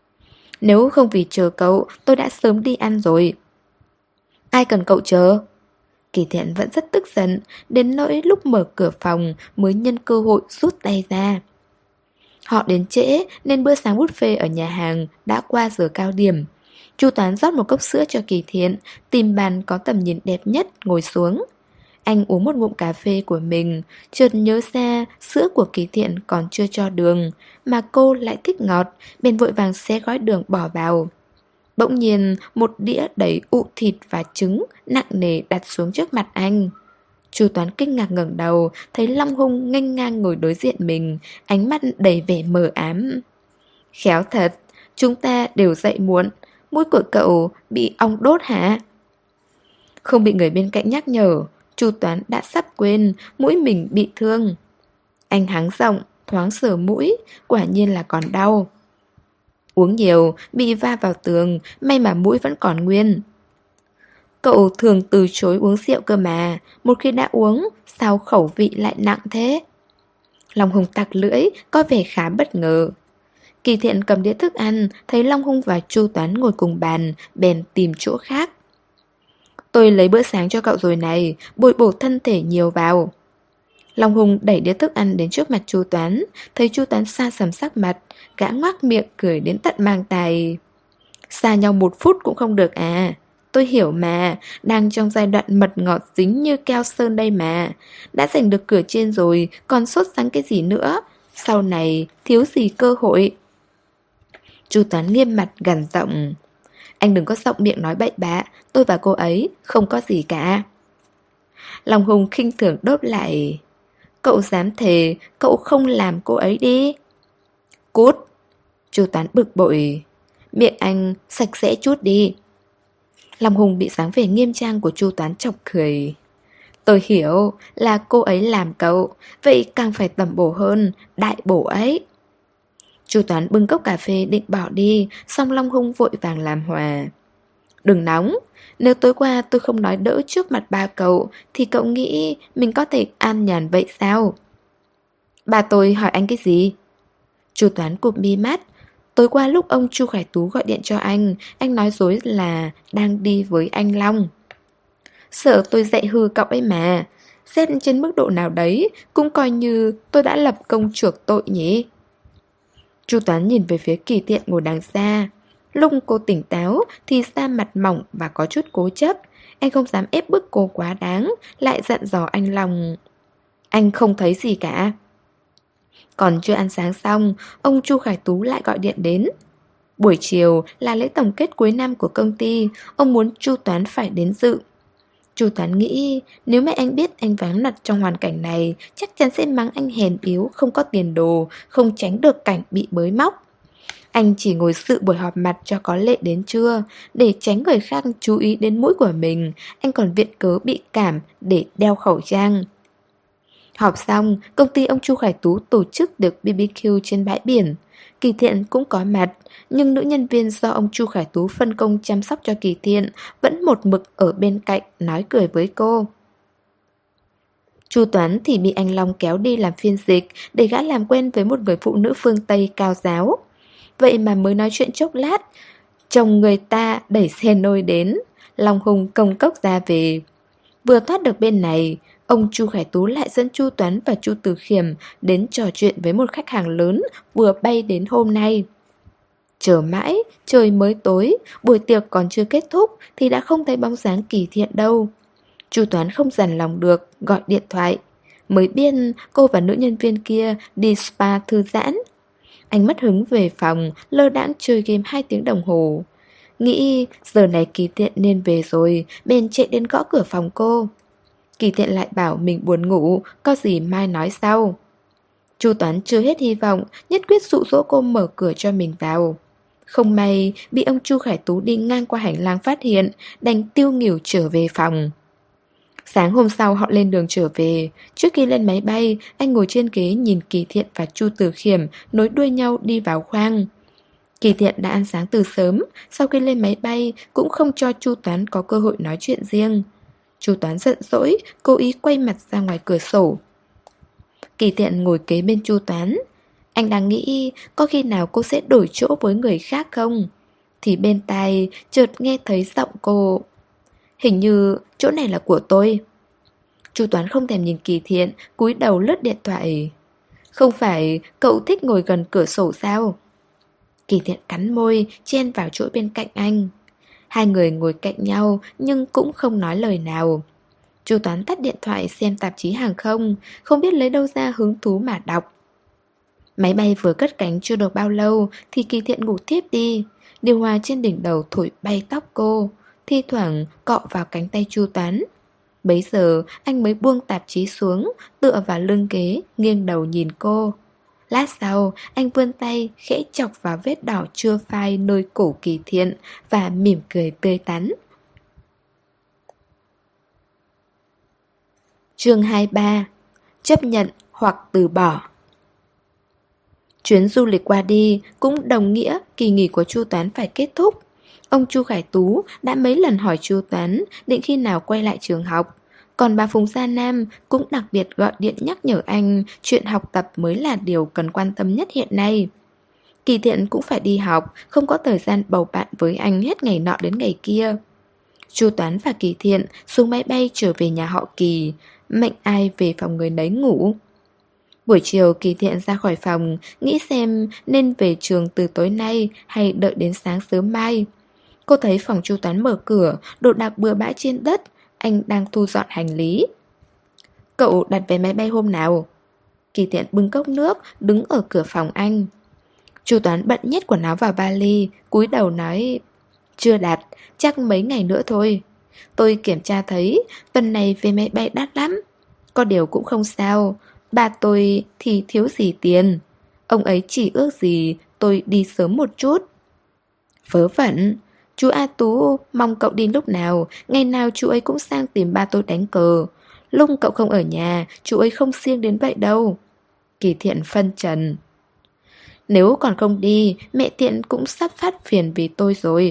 A: Nếu không vì chờ cậu, tôi đã sớm đi ăn rồi. Ai cần cậu chờ? Kỳ Thiện vẫn rất tức giận, đến nỗi lúc mở cửa phòng mới nhân cơ hội rút tay ra. Họ đến trễ nên bữa sáng buffet ở nhà hàng đã qua giờ cao điểm. Chu Toán rót một cốc sữa cho Kỳ Thiện, tìm bàn có tầm nhìn đẹp nhất ngồi xuống. Anh uống một ngụm cà phê của mình, chợt nhớ ra sữa của Kỳ Thiện còn chưa cho đường, mà cô lại thích ngọt, bèn vội vàng xé gói đường bỏ vào. Bỗng nhiên một đĩa đầy ụ thịt và trứng nặng nề đặt xuống trước mặt anh. Chu Toán kinh ngạc ngẩng đầu, thấy Long Hung nghênh ngang ngồi đối diện mình, ánh mắt đầy vẻ mờ ám. Khéo thật, chúng ta đều dậy muộn, mũi của cậu bị ong đốt hả? Không bị người bên cạnh nhắc nhở, Chu Toán đã sắp quên mũi mình bị thương. Anh hắng giọng, thoáng sờ mũi, quả nhiên là còn đau. Uống nhiều, bị va vào tường, may mà mũi vẫn còn nguyên. Cậu thường từ chối uống rượu cơ mà, một khi đã uống, sao khẩu vị lại nặng thế? Long Hùng tặc lưỡi, có vẻ khá bất ngờ. Kỳ Thiện cầm đĩa thức ăn, thấy Long Hung và Chu Toán ngồi cùng bàn, bèn tìm chỗ khác. Tôi lấy bữa sáng cho cậu rồi này, bồi bổ thân thể nhiều vào. Long Hùng đẩy đĩa thức ăn đến trước mặt Chu Toán, thấy Chu Toán xa sầm sắc mặt, gã ngoác miệng cười đến tận mang tai. Xa nhau 1 phút cũng không được à? Tôi hiểu mà, đang trong giai đoạn mật ngọt dính như keo sơn đây mà. Đã giành được cửa trên rồi, còn sốt sắng cái gì nữa? Sau này thiếu gì cơ hội? Chu Toán nghiêm mặt gằn giọng. Anh đừng có giọng miệng nói bậy bạ, tôi và cô ấy không có gì cả. Long Hùng khinh thường đốt lại. Cậu dám thề cậu không làm cô ấy đi? Cút! Chu Toán bực bội. Miệng anh sạch sẽ chút đi. Long Hùng bị dáng vẻ nghiêm trang của Chu Toán chọc cười. Tôi hiểu là cô ấy làm cậu, vậy càng phải tẩm bổ hơn, đại bổ ấy. Chu Toán bưng cốc cà phê định bỏ đi, xong Long Hung vội vàng làm hòa. Đừng nóng, nếu tối qua tôi không nói đỡ trước mặt ba cậu, thì cậu nghĩ mình có thể an nhàn vậy sao? Bà tôi hỏi anh cái gì? Chu Toán cụp mi mắt. Tối qua lúc ông Chu Khải Tú gọi điện cho anh nói dối là đang đi với anh Long. Sợ tôi dạy hư cậu ấy mà. Xét trên mức độ nào đấy, cũng coi như tôi đã lập công chuộc tội nhỉ. Chu Toán nhìn về phía Kỳ Thiện ngồi đằng xa. Lúc cô tỉnh táo thì da mặt mỏng và có chút cố chấp. Anh không dám ép bức cô quá đáng, lại dặn dò anh Long. Anh không thấy gì cả. Còn chưa ăn sáng xong, ông Chu Khải Tú lại gọi điện đến. Buổi chiều là lễ tổng kết cuối năm của công ty, ông muốn Chu Toán phải đến dự. Chu Toán nghĩ nếu mẹ anh biết anh vắng mặt trong hoàn cảnh này, chắc chắn sẽ mắng anh hèn yếu, không có tiền đồ, không tránh được cảnh bị bới móc. Anh chỉ ngồi dự buổi họp mặt cho có lệ đến trưa, để tránh người khác chú ý đến mũi của mình, anh còn viện cớ bị cảm để đeo khẩu trang. Họp xong, công ty ông Chu Khải Tú tổ chức được BBQ trên bãi biển. Kỳ Thiện cũng có mặt, nhưng nữ nhân viên do ông Chu Khải Tú phân công chăm sóc cho Kỳ Thiện vẫn một mực ở bên cạnh nói cười với cô. Chu Toán thì bị anh Long kéo đi làm phiên dịch để gã làm quen với một người phụ nữ phương Tây cao giáo. Vậy mà mới nói chuyện chốc lát, chồng người ta đẩy xe nôi đến, Long Hùng công cốc ra về. Vừa thoát được bên này, ông Chu Khải Tú lại dẫn Chu Toán và Chu Từ Khiểm đến trò chuyện với một khách hàng lớn vừa bay đến hôm nay. Chờ mãi, trời mới tối, buổi tiệc còn chưa kết thúc thì đã không thấy bóng dáng Kỳ Thiện đâu. Chu Toán không dằn lòng được, gọi điện thoại. Mới biết cô và nữ nhân viên kia đi spa thư giãn. Anh mất hứng về phòng, lơ đãng chơi game 2 tiếng đồng hồ. Nghĩ giờ này Kỳ Thiện nên về rồi, bèn chạy đến gõ cửa phòng cô. Kỳ Thiện lại bảo mình buồn ngủ, có gì mai nói sau. Chu Toán chưa hết hy vọng, nhất quyết dụ dỗ cô mở cửa cho mình vào. Không may, bị ông Chu Khải Tú đi ngang qua hành lang phát hiện, đành tiêu nghỉu trở về phòng. Sáng hôm sau họ lên đường trở về. Trước khi lên máy bay, anh ngồi trên ghế nhìn Kỳ Thiện và Chu Tử Khiêm nối đuôi nhau đi vào khoang. Kỳ Thiện đã ăn sáng từ sớm, sau khi lên máy bay cũng không cho Chu Toán có cơ hội nói chuyện riêng. Chu Toán giận dỗi, cố ý quay mặt ra ngoài cửa sổ. Kỳ Thiện ngồi kế bên Chu Toán. Anh đang nghĩ có khi nào cô sẽ đổi chỗ với người khác không? Thì bên tai chợt nghe thấy giọng cô. Hình như chỗ này là của tôi. Chu Toán không thèm nhìn Kỳ Thiện, cúi đầu lướt điện thoại. Không phải cậu thích ngồi gần cửa sổ sao? Kỳ Thiện cắn môi, chen vào chỗ bên cạnh anh. Hai người ngồi cạnh nhau nhưng cũng không nói lời nào. Chu Toán tắt điện thoại xem tạp chí hàng không, không biết lấy đâu ra hứng thú mà đọc. Máy bay vừa cất cánh chưa được bao lâu thì Kỳ Thiện ngủ tiếp đi. Điều hòa trên đỉnh đầu thổi bay tóc cô, thi thoảng cọ vào cánh tay Chu Toán. Bấy giờ anh mới buông tạp chí xuống, tựa vào lưng ghế, nghiêng đầu nhìn cô. Lát sau, anh vươn tay khẽ chọc vào vết đỏ chưa phai nơi cổ Kỳ Thiện và mỉm cười tươi tắn. Chương 23. Chấp nhận hoặc từ bỏ. Chuyến du lịch qua đi cũng đồng nghĩa kỳ nghỉ của Chu Toán phải kết thúc. Ông Chu Khải Tú đã mấy lần hỏi Chu Toán định khi nào quay lại trường học. Còn bà Phùng Gia Nam cũng đặc biệt gọi điện nhắc nhở anh chuyện học tập mới là điều cần quan tâm nhất hiện nay. Kỳ Thiện cũng phải đi học, không có thời gian bầu bạn với anh hết ngày nọ đến ngày kia. Chu Toán và Kỳ Thiện xuống máy bay trở về nhà họ Kỳ, mệnh ai về phòng người nấy ngủ. Buổi chiều Kỳ Thiện ra khỏi phòng, nghĩ xem nên về trường từ tối nay hay đợi đến sáng sớm mai. Cô thấy phòng Chu Toán mở cửa, đồ đạc bừa bãi trên đất, anh đang thu dọn hành lý. Cậu đặt vé máy bay hôm nào? Kỳ Thiện bưng cốc nước, đứng ở cửa phòng anh. Chu Toán bận nhét quần áo vào vali, cúi đầu nói: Chưa đặt, chắc mấy ngày nữa thôi. Tôi kiểm tra thấy tuần này vé máy bay đắt lắm. Có điều cũng không sao, bà tôi thì thiếu gì tiền. Ông ấy chỉ ước gì tôi đi sớm một chút. Vớ vẩn. Chú A Tú mong cậu đi lúc nào, ngày nào chú ấy cũng sang tìm ba tôi đánh cờ. Lúc cậu không ở nhà, chú ấy không siêng đến vậy đâu. Kỳ Thiện phân trần. Nếu còn không đi, mẹ Thiện cũng sắp phát phiền vì tôi rồi.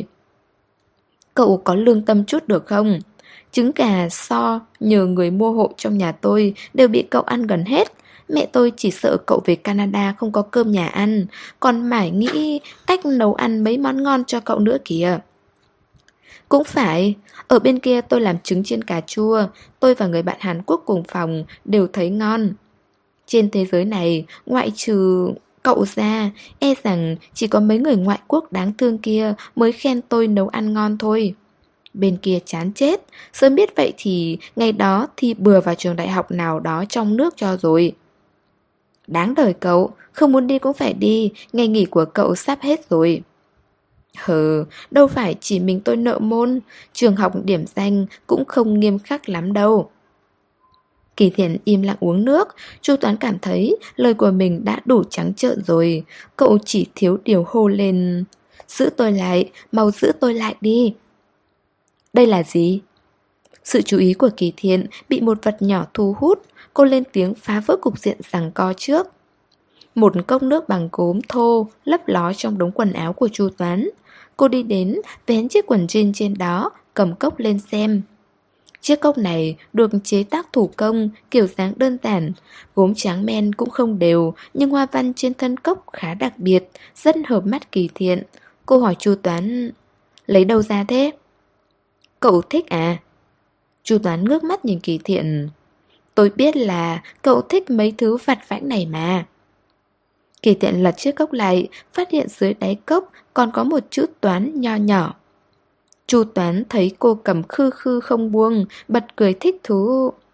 A: Cậu có lương tâm chút được không? Trứng gà so nhờ người mua hộ trong nhà tôi đều bị cậu ăn gần hết. Mẹ tôi chỉ sợ cậu về Canada không có cơm nhà ăn, còn mải nghĩ cách nấu ăn mấy món ngon cho cậu nữa kìa. Cũng phải, ở bên kia tôi làm trứng chiên cà chua, tôi và người bạn Hàn Quốc cùng phòng đều thấy ngon. Trên thế giới này, ngoại trừ cậu ra, e rằng chỉ có mấy người ngoại quốc đáng thương kia mới khen tôi nấu ăn ngon thôi. Bên kia chán chết, sớm biết vậy thì ngày đó thi bừa vào trường đại học nào đó trong nước cho rồi. Đáng đời cậu, không muốn đi cũng phải đi, ngày nghỉ của cậu sắp hết rồi. Hừ, đâu phải chỉ mình tôi nợ môn, trường học điểm danh cũng không nghiêm khắc lắm đâu. Kỳ Thiện im lặng uống nước, Chu Toán cảm thấy lời của mình đã đủ trắng trợn rồi. Cậu chỉ thiếu điều hô lên: Giữ tôi lại, mau giữ tôi lại đi. Đây là gì? Sự chú ý của Kỳ Thiện bị một vật nhỏ thu hút. Cô lên tiếng phá vỡ cục diện giằng co trước. Một cốc nước bằng gốm thô lấp ló trong đống quần áo của Chu Toán. Cô đi đến, vén chiếc quần jean trên đó, cầm cốc lên xem. Chiếc cốc này được chế tác thủ công, kiểu dáng đơn giản. Gốm tráng men cũng không đều, nhưng hoa văn trên thân cốc khá đặc biệt, rất hợp mắt Kỳ Thiện. Cô hỏi Chu Toán: Lấy đâu ra thế? Cậu thích à? Chu Toán ngước mắt nhìn Kỳ Thiện. Tôi biết là cậu thích mấy thứ vặt vãnh này mà. Kỳ Thiện lật chiếc cốc lại, phát hiện dưới đáy cốc còn có một chữ Toán nho nhỏ. Chu Toán thấy cô cầm khư khư không buông, bật cười thích thú.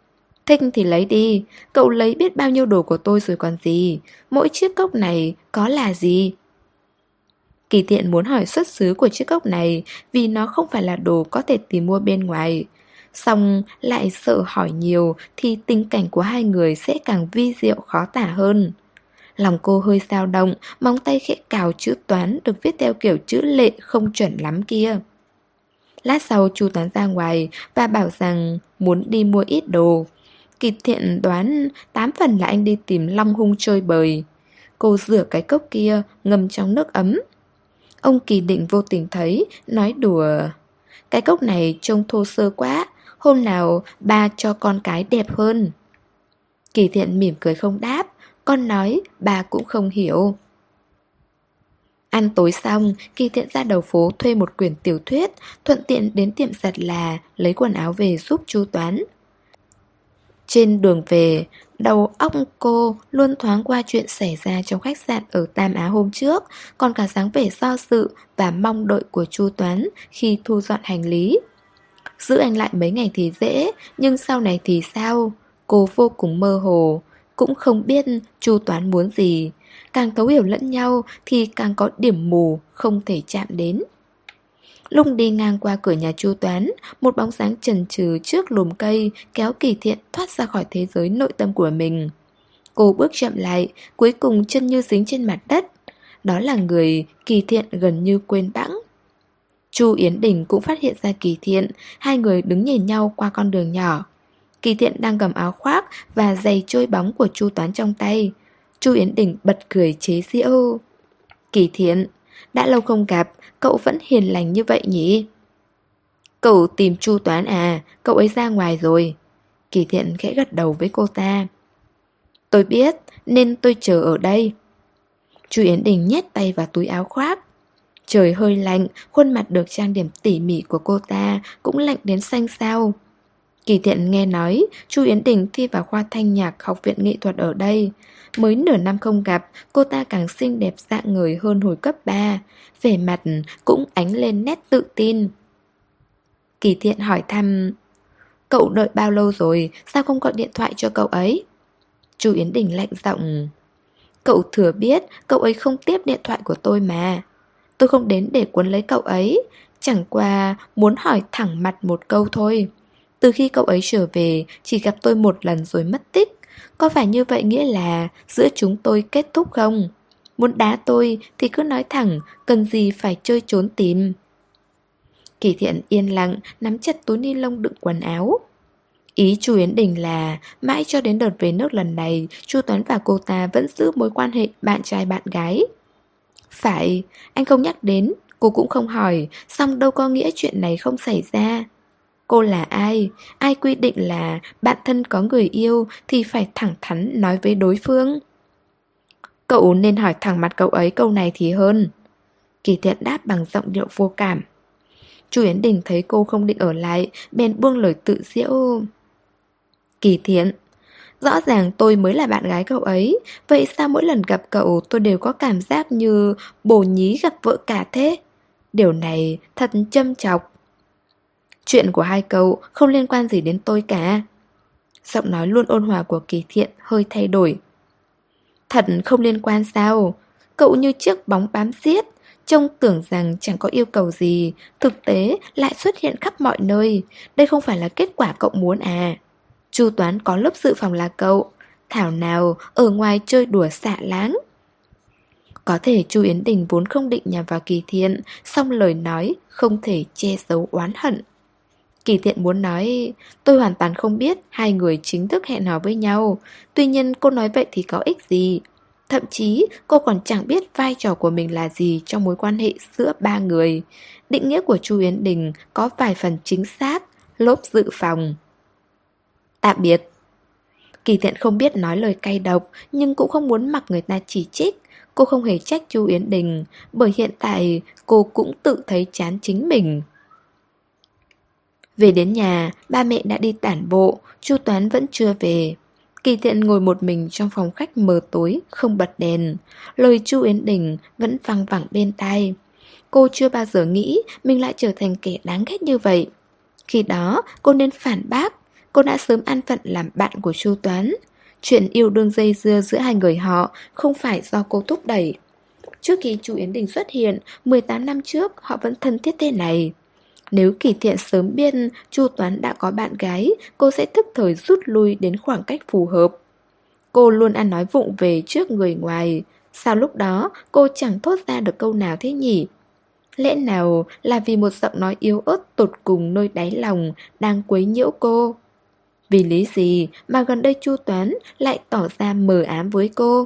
A: Thích thì lấy đi, cậu lấy biết bao nhiêu đồ của tôi rồi còn gì. Mỗi chiếc cốc này có là gì? Kỳ Thiện muốn hỏi xuất xứ của chiếc cốc này vì nó không phải là đồ có thể tìm mua bên ngoài. Xong lại sợ hỏi nhiều thì tình cảnh của hai người sẽ càng vi diệu khó tả hơn. Lòng cô hơi dao động, móng tay khẽ cào chữ Toán được viết theo kiểu chữ lệ không chuẩn lắm kia. Lát sau Chu Toán ra ngoài và bảo rằng muốn đi mua ít đồ. Kỳ Thiện đoán 8 phần là anh đi tìm Long Hung chơi bời. Cô rửa cái cốc kia ngâm trong nước ấm. Ông Kỳ Định vô tình thấy, nói đùa: cái cốc này trông thô sơ quá, hôm nào ba cho con cái đẹp hơn. Kỳ Thiện mỉm cười không đáp, con nói bà cũng không hiểu. Ăn tối xong, Kỳ Thiện ra đầu phố thuê một quyển tiểu thuyết, thuận tiện đến tiệm giặt là lấy quần áo về giúp Chu Toán. Trên đường về, đầu óc cô luôn thoáng qua chuyện xảy ra trong khách sạn ở Tam Á hôm trước, còn cả dáng vẻ do dự và mong đợi của Chu Toán khi thu dọn hành lý. Giữ anh lại mấy ngày thì dễ, nhưng sau này thì sao? Cô vô cùng mơ hồ, cũng không biết Chu Toán muốn gì. Càng thấu hiểu lẫn nhau thì càng có điểm mù không thể chạm đến. Lúc đi ngang qua cửa nhà Chu Toán, một bóng dáng chần chừ trước lùm cây kéo Kỳ Thiện thoát ra khỏi thế giới nội tâm của mình. Cô bước chậm lại, cuối cùng chân như dính trên mặt đất. Đó là người Kỳ Thiện gần như quên bẵng. Chu Yến Đình cũng phát hiện ra Kỳ Thiện, hai người đứng nhìn nhau qua con đường nhỏ. Kỳ Thiện đang cầm áo khoác và giày trôi bóng của Chu Toán trong tay. Chu Yến Đình bật cười chế giễu. Kỳ Thiện, đã lâu không gặp, cậu vẫn hiền lành như vậy nhỉ? Cậu tìm Chu Toán à, cậu ấy ra ngoài rồi. Kỳ Thiện khẽ gật đầu với cô ta. Tôi biết, nên tôi chờ ở đây. Chu Yến Đình nhét tay vào túi áo khoác. Trời hơi lạnh, khuôn mặt được trang điểm tỉ mỉ của cô ta cũng lạnh đến xanh xao. Kỳ Thiện nghe nói Chu Yến Đình thi vào khoa thanh nhạc Học viện nghệ thuật ở đây. Mới nửa năm không gặp, cô ta càng xinh đẹp rạng ngời hơn hồi cấp 3. Vẻ mặt cũng ánh lên nét tự tin. Kỳ Thiện hỏi thăm: cậu đợi bao lâu rồi, sao không gọi điện thoại cho cậu ấy? Chu Yến Đình lạnh giọng: cậu thừa biết cậu ấy không tiếp điện thoại của tôi mà. Tôi không đến để cuốn lấy cậu ấy, chẳng qua muốn hỏi thẳng mặt một câu thôi. Từ khi cậu ấy trở về, chỉ gặp tôi một lần rồi mất tích. Có phải như vậy nghĩa là giữa chúng tôi kết thúc không? Muốn đá tôi thì cứ nói thẳng, cần gì phải chơi trốn tìm. Kỳ Thiện yên lặng, nắm chặt túi ni lông đựng quần áo. Ý Chu Yến Đình là mãi cho đến đợt về nước lần này, Chu Toán và cô ta vẫn giữ mối quan hệ bạn trai bạn gái. Phải, anh không nhắc đến, cô cũng không hỏi, song đâu có nghĩa chuyện này không xảy ra. Cô là ai? Ai quy định là bạn thân có người yêu thì phải thẳng thắn nói với đối phương? Cậu nên hỏi thẳng mặt cậu ấy câu này thì hơn. Kỳ Thiện đáp bằng giọng điệu vô cảm. Chu Yến Đình thấy cô không định ở lại, bèn buông lời tự giễu. Kỳ Thiện, rõ ràng tôi mới là bạn gái cậu ấy, vậy sao mỗi lần gặp cậu tôi đều có cảm giác như bồ nhí gặp vợ cả thế? Điều này thật châm chọc. Chuyện của hai cậu không liên quan gì đến tôi cả. Giọng nói luôn ôn hòa của Kỳ Thiện hơi thay đổi. Thật không liên quan sao? Cậu như chiếc bóng bám giết, trông tưởng rằng chẳng có yêu cầu gì, thực tế lại xuất hiện khắp mọi nơi. Đây không phải là kết quả cậu muốn à? Chu Toán có lớp dự phòng là cậu, thảo nào ở ngoài chơi đùa xạ láng. Có thể Chu Yến Đình vốn không định nhằm vào Kỳ Thiện, song lời nói không thể che giấu oán hận. Kỳ Thiện muốn nói, tôi hoàn toàn không biết hai người chính thức hẹn hò với nhau. Tuy nhiên cô nói vậy thì có ích gì? Thậm chí cô còn chẳng biết vai trò của mình là gì trong mối quan hệ giữa ba người. Định nghĩa của Chu Yến Đình có vài phần chính xác, lốp dự phòng. Tạm biệt. Kỳ Thiện không biết nói lời cay độc, nhưng cũng không muốn mặc người ta chỉ trích. Cô không hề trách Chu Yến Đình, bởi hiện tại cô cũng tự thấy chán chính mình. Về đến nhà, ba mẹ đã đi tản bộ, Chu Toán vẫn chưa về. Kỳ Thiện ngồi một mình trong phòng khách mờ tối, không bật đèn. Lời Chu Yến Đình vẫn văng vẳng bên tai. Cô chưa bao giờ nghĩ mình lại trở thành kẻ đáng ghét như vậy. Khi đó cô nên phản bác, cô đã sớm an phận làm bạn của Chu Toán. Chuyện yêu đương dây dưa giữa hai người họ không phải do cô thúc đẩy. Trước khi Chu Yến Đình xuất hiện, 18 năm trước họ vẫn thân thiết thế này. Nếu Kỳ Thiện sớm biết Chu Toán đã có bạn gái, cô sẽ thức thời rút lui đến khoảng cách phù hợp. Cô luôn ăn nói vụng về trước người ngoài. Sao lúc đó cô chẳng thốt ra được câu nào thế nhỉ? Lẽ nào là vì một giọng nói yếu ớt tột cùng nơi đáy lòng đang quấy nhiễu cô? Vì lý gì mà gần đây Chu Toán lại tỏ ra mờ ám với cô?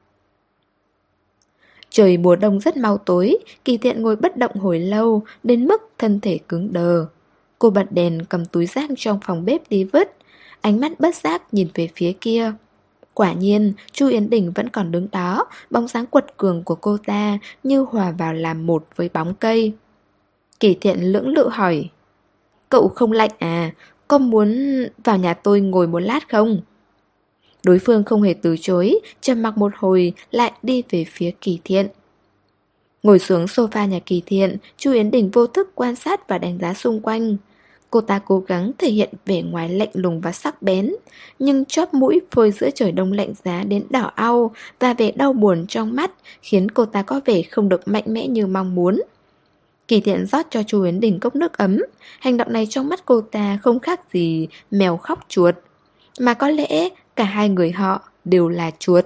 A: Trời mùa đông rất mau tối, Kỳ Thiện ngồi bất động hồi lâu, đến mức thân thể cứng đờ. Cô bật đèn cầm túi rác trong phòng bếp đi vứt, ánh mắt bất giác nhìn về phía kia. Quả nhiên, Chu Yến Đình vẫn còn đứng đó, bóng dáng quật cường của cô ta như hòa vào làm một với bóng cây. Kỳ Thiện lưỡng lự hỏi, cậu không lạnh à, có muốn vào nhà tôi ngồi một lát không? Đối phương không hề từ chối, trầm mặc một hồi lại đi về phía Kỳ Thiện. Ngồi xuống sofa nhà Kỳ Thiện, Chu Yến Đình vô thức quan sát và đánh giá xung quanh. Cô ta cố gắng thể hiện vẻ ngoài lạnh lùng và sắc bén, nhưng chóp mũi phơi giữa trời đông lạnh giá đến đỏ au và vẻ đau buồn trong mắt khiến cô ta có vẻ không được mạnh mẽ như mong muốn. Kỳ Thiện rót cho Chu Yến Đình cốc nước ấm. Hành động này trong mắt cô ta không khác gì mèo khóc chuột, mà có lẽ cả hai người họ đều là chuột.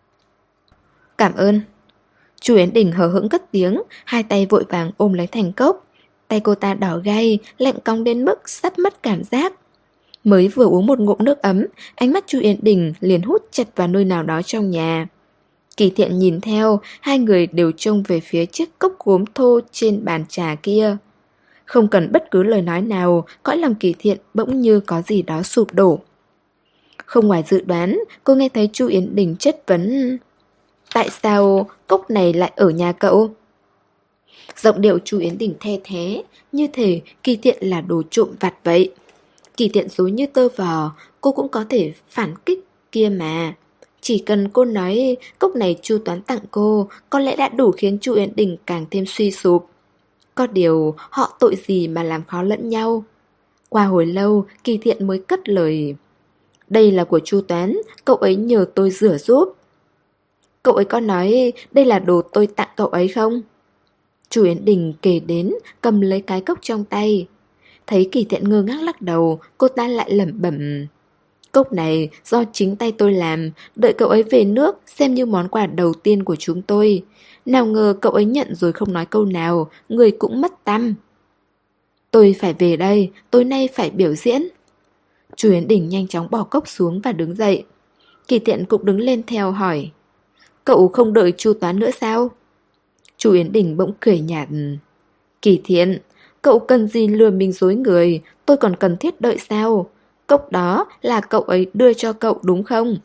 A: Cảm ơn. Chu Yến Đình hờ hững cất tiếng, hai tay vội vàng ôm lấy thành cốc. Tay cô ta đỏ gay, lạnh cong đến mức sắp mất cảm giác. Mới vừa uống một ngụm nước ấm, ánh mắt Chu Yến Đình liền hút chặt vào nơi nào đó trong nhà. Kỳ Thiện nhìn theo, hai người đều trông về phía chiếc cốc gốm thô trên bàn trà kia. Không cần bất cứ lời nói nào, cõi lòng Kỳ Thiện bỗng như có gì đó sụp đổ. Không ngoài dự đoán, cô nghe thấy Chu Yến Đình chất vấn, tại sao cốc này lại ở nhà cậu? Giọng điệu Chu Yến Đình the thế, như thể Kỳ Thiện là đồ trộm vặt vậy. Kỳ Thiện dối như tơ vò, cô cũng có thể phản kích kia mà. Chỉ cần cô nói cốc này Chu Toán tặng cô, có lẽ đã đủ khiến Chu Yến Đình càng thêm suy sụp. Có điều họ tội gì mà làm khó lẫn nhau. Qua hồi lâu, Kỳ Thiện mới cất lời, đây là của Chu Toán, cậu ấy nhờ tôi rửa giúp. Cậu ấy có nói đây là đồ tôi tặng cậu ấy không? Chu Yến Đình kể đến, cầm lấy cái cốc trong tay. Thấy Kỳ Thiện ngơ ngác lắc đầu, cô ta lại lẩm bẩm, cốc này do chính tay tôi làm, đợi cậu ấy về nước xem như món quà đầu tiên của chúng tôi. Nào ngờ cậu ấy nhận rồi không nói câu nào, người cũng mất tăm. Tôi phải về đây, tối nay phải biểu diễn. Chu Yến Đình nhanh chóng bỏ cốc xuống và đứng dậy. Kỳ Thiện cũng đứng lên theo hỏi, cậu không đợi Chu Toán nữa sao? Chu Yến Đình bỗng cười nhạt, Kỳ Thiện, cậu cần gì lừa mình dối người, tôi còn cần thiết đợi sao? Cốc đó là cậu ấy đưa cho cậu đúng không?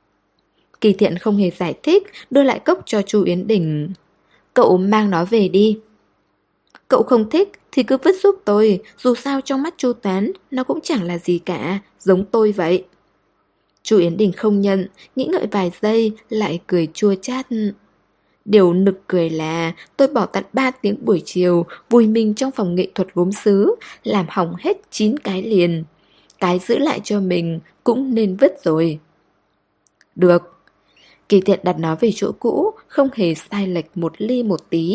A: Kỳ Thiện không hề giải thích, đưa lại cốc cho Chu Yến Đình. Cậu mang nó về đi. Cậu không thích thì cứ vứt giúp tôi, dù sao trong mắt Chu Toán nó cũng chẳng là gì cả, giống tôi vậy. Chu Yến Đình không nhận, nghĩ ngợi vài giây lại cười chua chát. Điều nực cười là tôi bỏ tận 3 tiếng buổi chiều vùi mình trong phòng nghệ thuật gốm sứ, làm hỏng hết 9 cái liền. Cái giữ lại cho mình cũng nên vứt rồi. Được. Kỳ Thiện đặt nó về chỗ cũ, không hề sai lệch một ly một tí.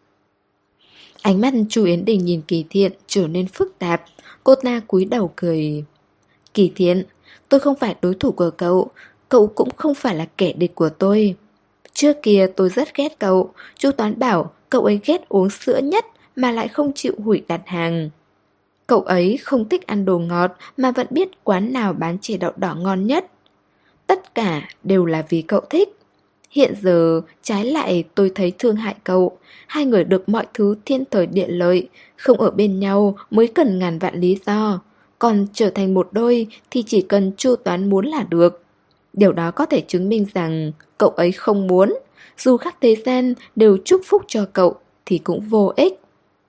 A: Ánh mắt Chu Yến Đình nhìn Kỳ Thiện trở nên phức tạp. Cô ta cúi đầu cười. Kỳ Thiện, tôi không phải đối thủ của cậu, cậu cũng không phải là kẻ địch của tôi. Trước kia tôi rất ghét cậu, Chu Toán bảo cậu ấy ghét uống sữa nhất mà lại không chịu hủy đặt hàng. Cậu ấy không thích ăn đồ ngọt mà vẫn biết quán nào bán chè đậu đỏ ngon nhất. Tất cả đều là vì cậu thích. Hiện giờ trái lại tôi thấy thương hại cậu. Hai người được mọi thứ thiên thời địa lợi, không ở bên nhau mới cần ngàn vạn lý do. Còn trở thành một đôi thì chỉ cần Chu Toán muốn là được. Điều đó có thể chứng minh rằng cậu ấy không muốn. Dù khắp thế gian đều chúc phúc cho cậu thì cũng vô ích.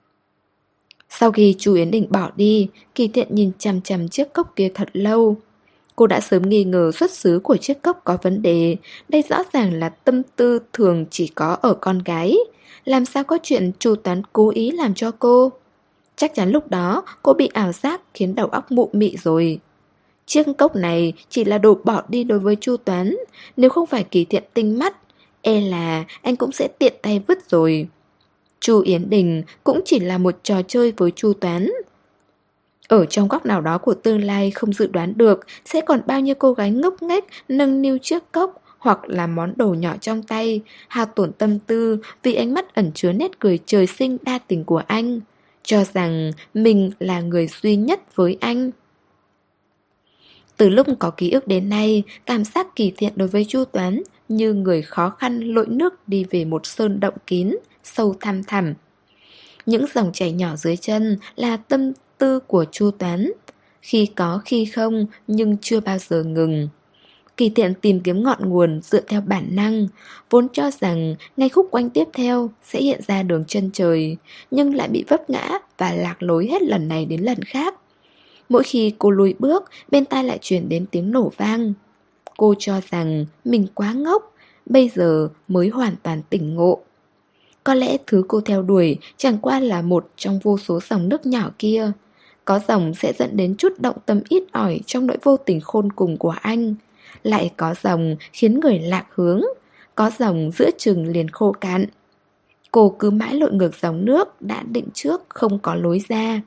A: Sau khi Chu Yến Đình bỏ đi, Kỳ Thiện nhìn chằm chằm chiếc cốc kia thật lâu. Cô đã sớm nghi ngờ xuất xứ của chiếc cốc có vấn đề. Đây rõ ràng là tâm tư thường chỉ có ở con gái. Làm sao có chuyện Chu Toán cố ý làm cho cô? Chắc chắn lúc đó cô bị ảo giác khiến đầu óc mụ mị rồi. Chiếc cốc này chỉ là đồ bỏ đi đối với Chu Toán. Nếu không phải Kỳ Thiện tinh mắt, e là anh cũng sẽ tiện tay vứt rồi. Chu Yến Đình cũng chỉ là một trò chơi với Chu Toán. Ở trong góc nào đó của tương lai không dự đoán được sẽ còn bao nhiêu cô gái ngốc nghếch nâng niu chiếc cốc hoặc là món đồ nhỏ trong tay, hao tổn tâm tư vì ánh mắt ẩn chứa nét cười trời sinh đa tình của anh, cho rằng mình là người duy nhất với anh. Từ lúc có ký ức đến nay, cảm giác Kỳ Thiện đối với Chu Toán như người khó khăn lội nước đi về một sơn động kín, sâu thăm thẳm. Những dòng chảy nhỏ dưới chân là tâm tư của Chu Toán, khi có khi không nhưng chưa bao giờ ngừng. Kỳ Thiện tìm kiếm ngọn nguồn dựa theo bản năng, vốn cho rằng ngay khúc quanh tiếp theo sẽ hiện ra đường chân trời, nhưng lại bị vấp ngã và lạc lối hết lần này đến lần khác. Mỗi khi cô lùi bước, bên tai lại truyền đến tiếng nổ vang. Cô cho rằng mình quá ngốc, bây giờ mới hoàn toàn tỉnh ngộ. Có lẽ thứ cô theo đuổi chẳng qua là một trong vô số dòng nước nhỏ kia. Có dòng sẽ dẫn đến chút động tâm ít ỏi trong nỗi vô tình khôn cùng của anh. Lại có dòng khiến người lạc hướng, có dòng giữa chừng liền khô cạn. Cô cứ mãi lội ngược dòng nước đã định trước không có lối ra.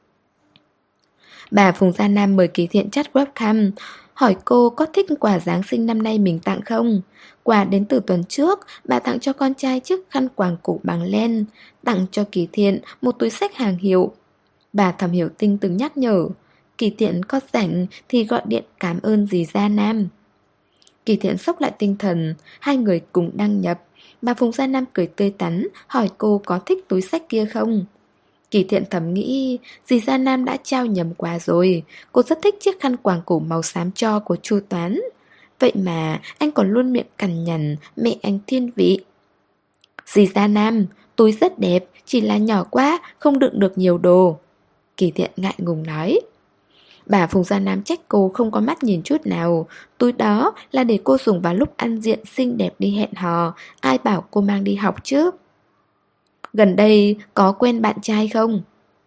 A: Bà Phùng Gia Nam mời Kỳ Thiện chat webcam, hỏi cô có thích quà Giáng sinh năm nay mình tặng không. Quà đến từ tuần trước, bà tặng cho con trai chiếc khăn quàng cổ bằng len, tặng cho Kỳ Thiện một túi xách hàng hiệu. Bà Thẩm Hiểu Tinh từng nhắc nhở, Kỳ Thiện có rảnh thì gọi điện cảm ơn dì Gia Nam. Kỳ Thiện sốc lại tinh thần, hai người cùng đăng nhập. Bà Phùng Gia Nam cười tươi tắn, hỏi cô có thích túi xách kia không. Kỳ Thiện thầm nghĩ, dì Gia Nam đã trao nhầm quà rồi. Cô rất thích chiếc khăn quàng cổ màu xám tro của Chu Toán. Vậy mà anh còn luôn miệng cằn nhằn mẹ anh thiên vị. Dì Gia Nam, túi rất đẹp, chỉ là nhỏ quá, không đựng được nhiều đồ. Kỳ Thiện ngại ngùng nói. Bà Phùng Gia Nam trách cô không có mắt nhìn chút nào. Túi đó là để cô dùng vào lúc ăn diện xinh đẹp đi hẹn hò. Ai bảo cô mang đi học chứ? Gần đây có quen bạn trai không?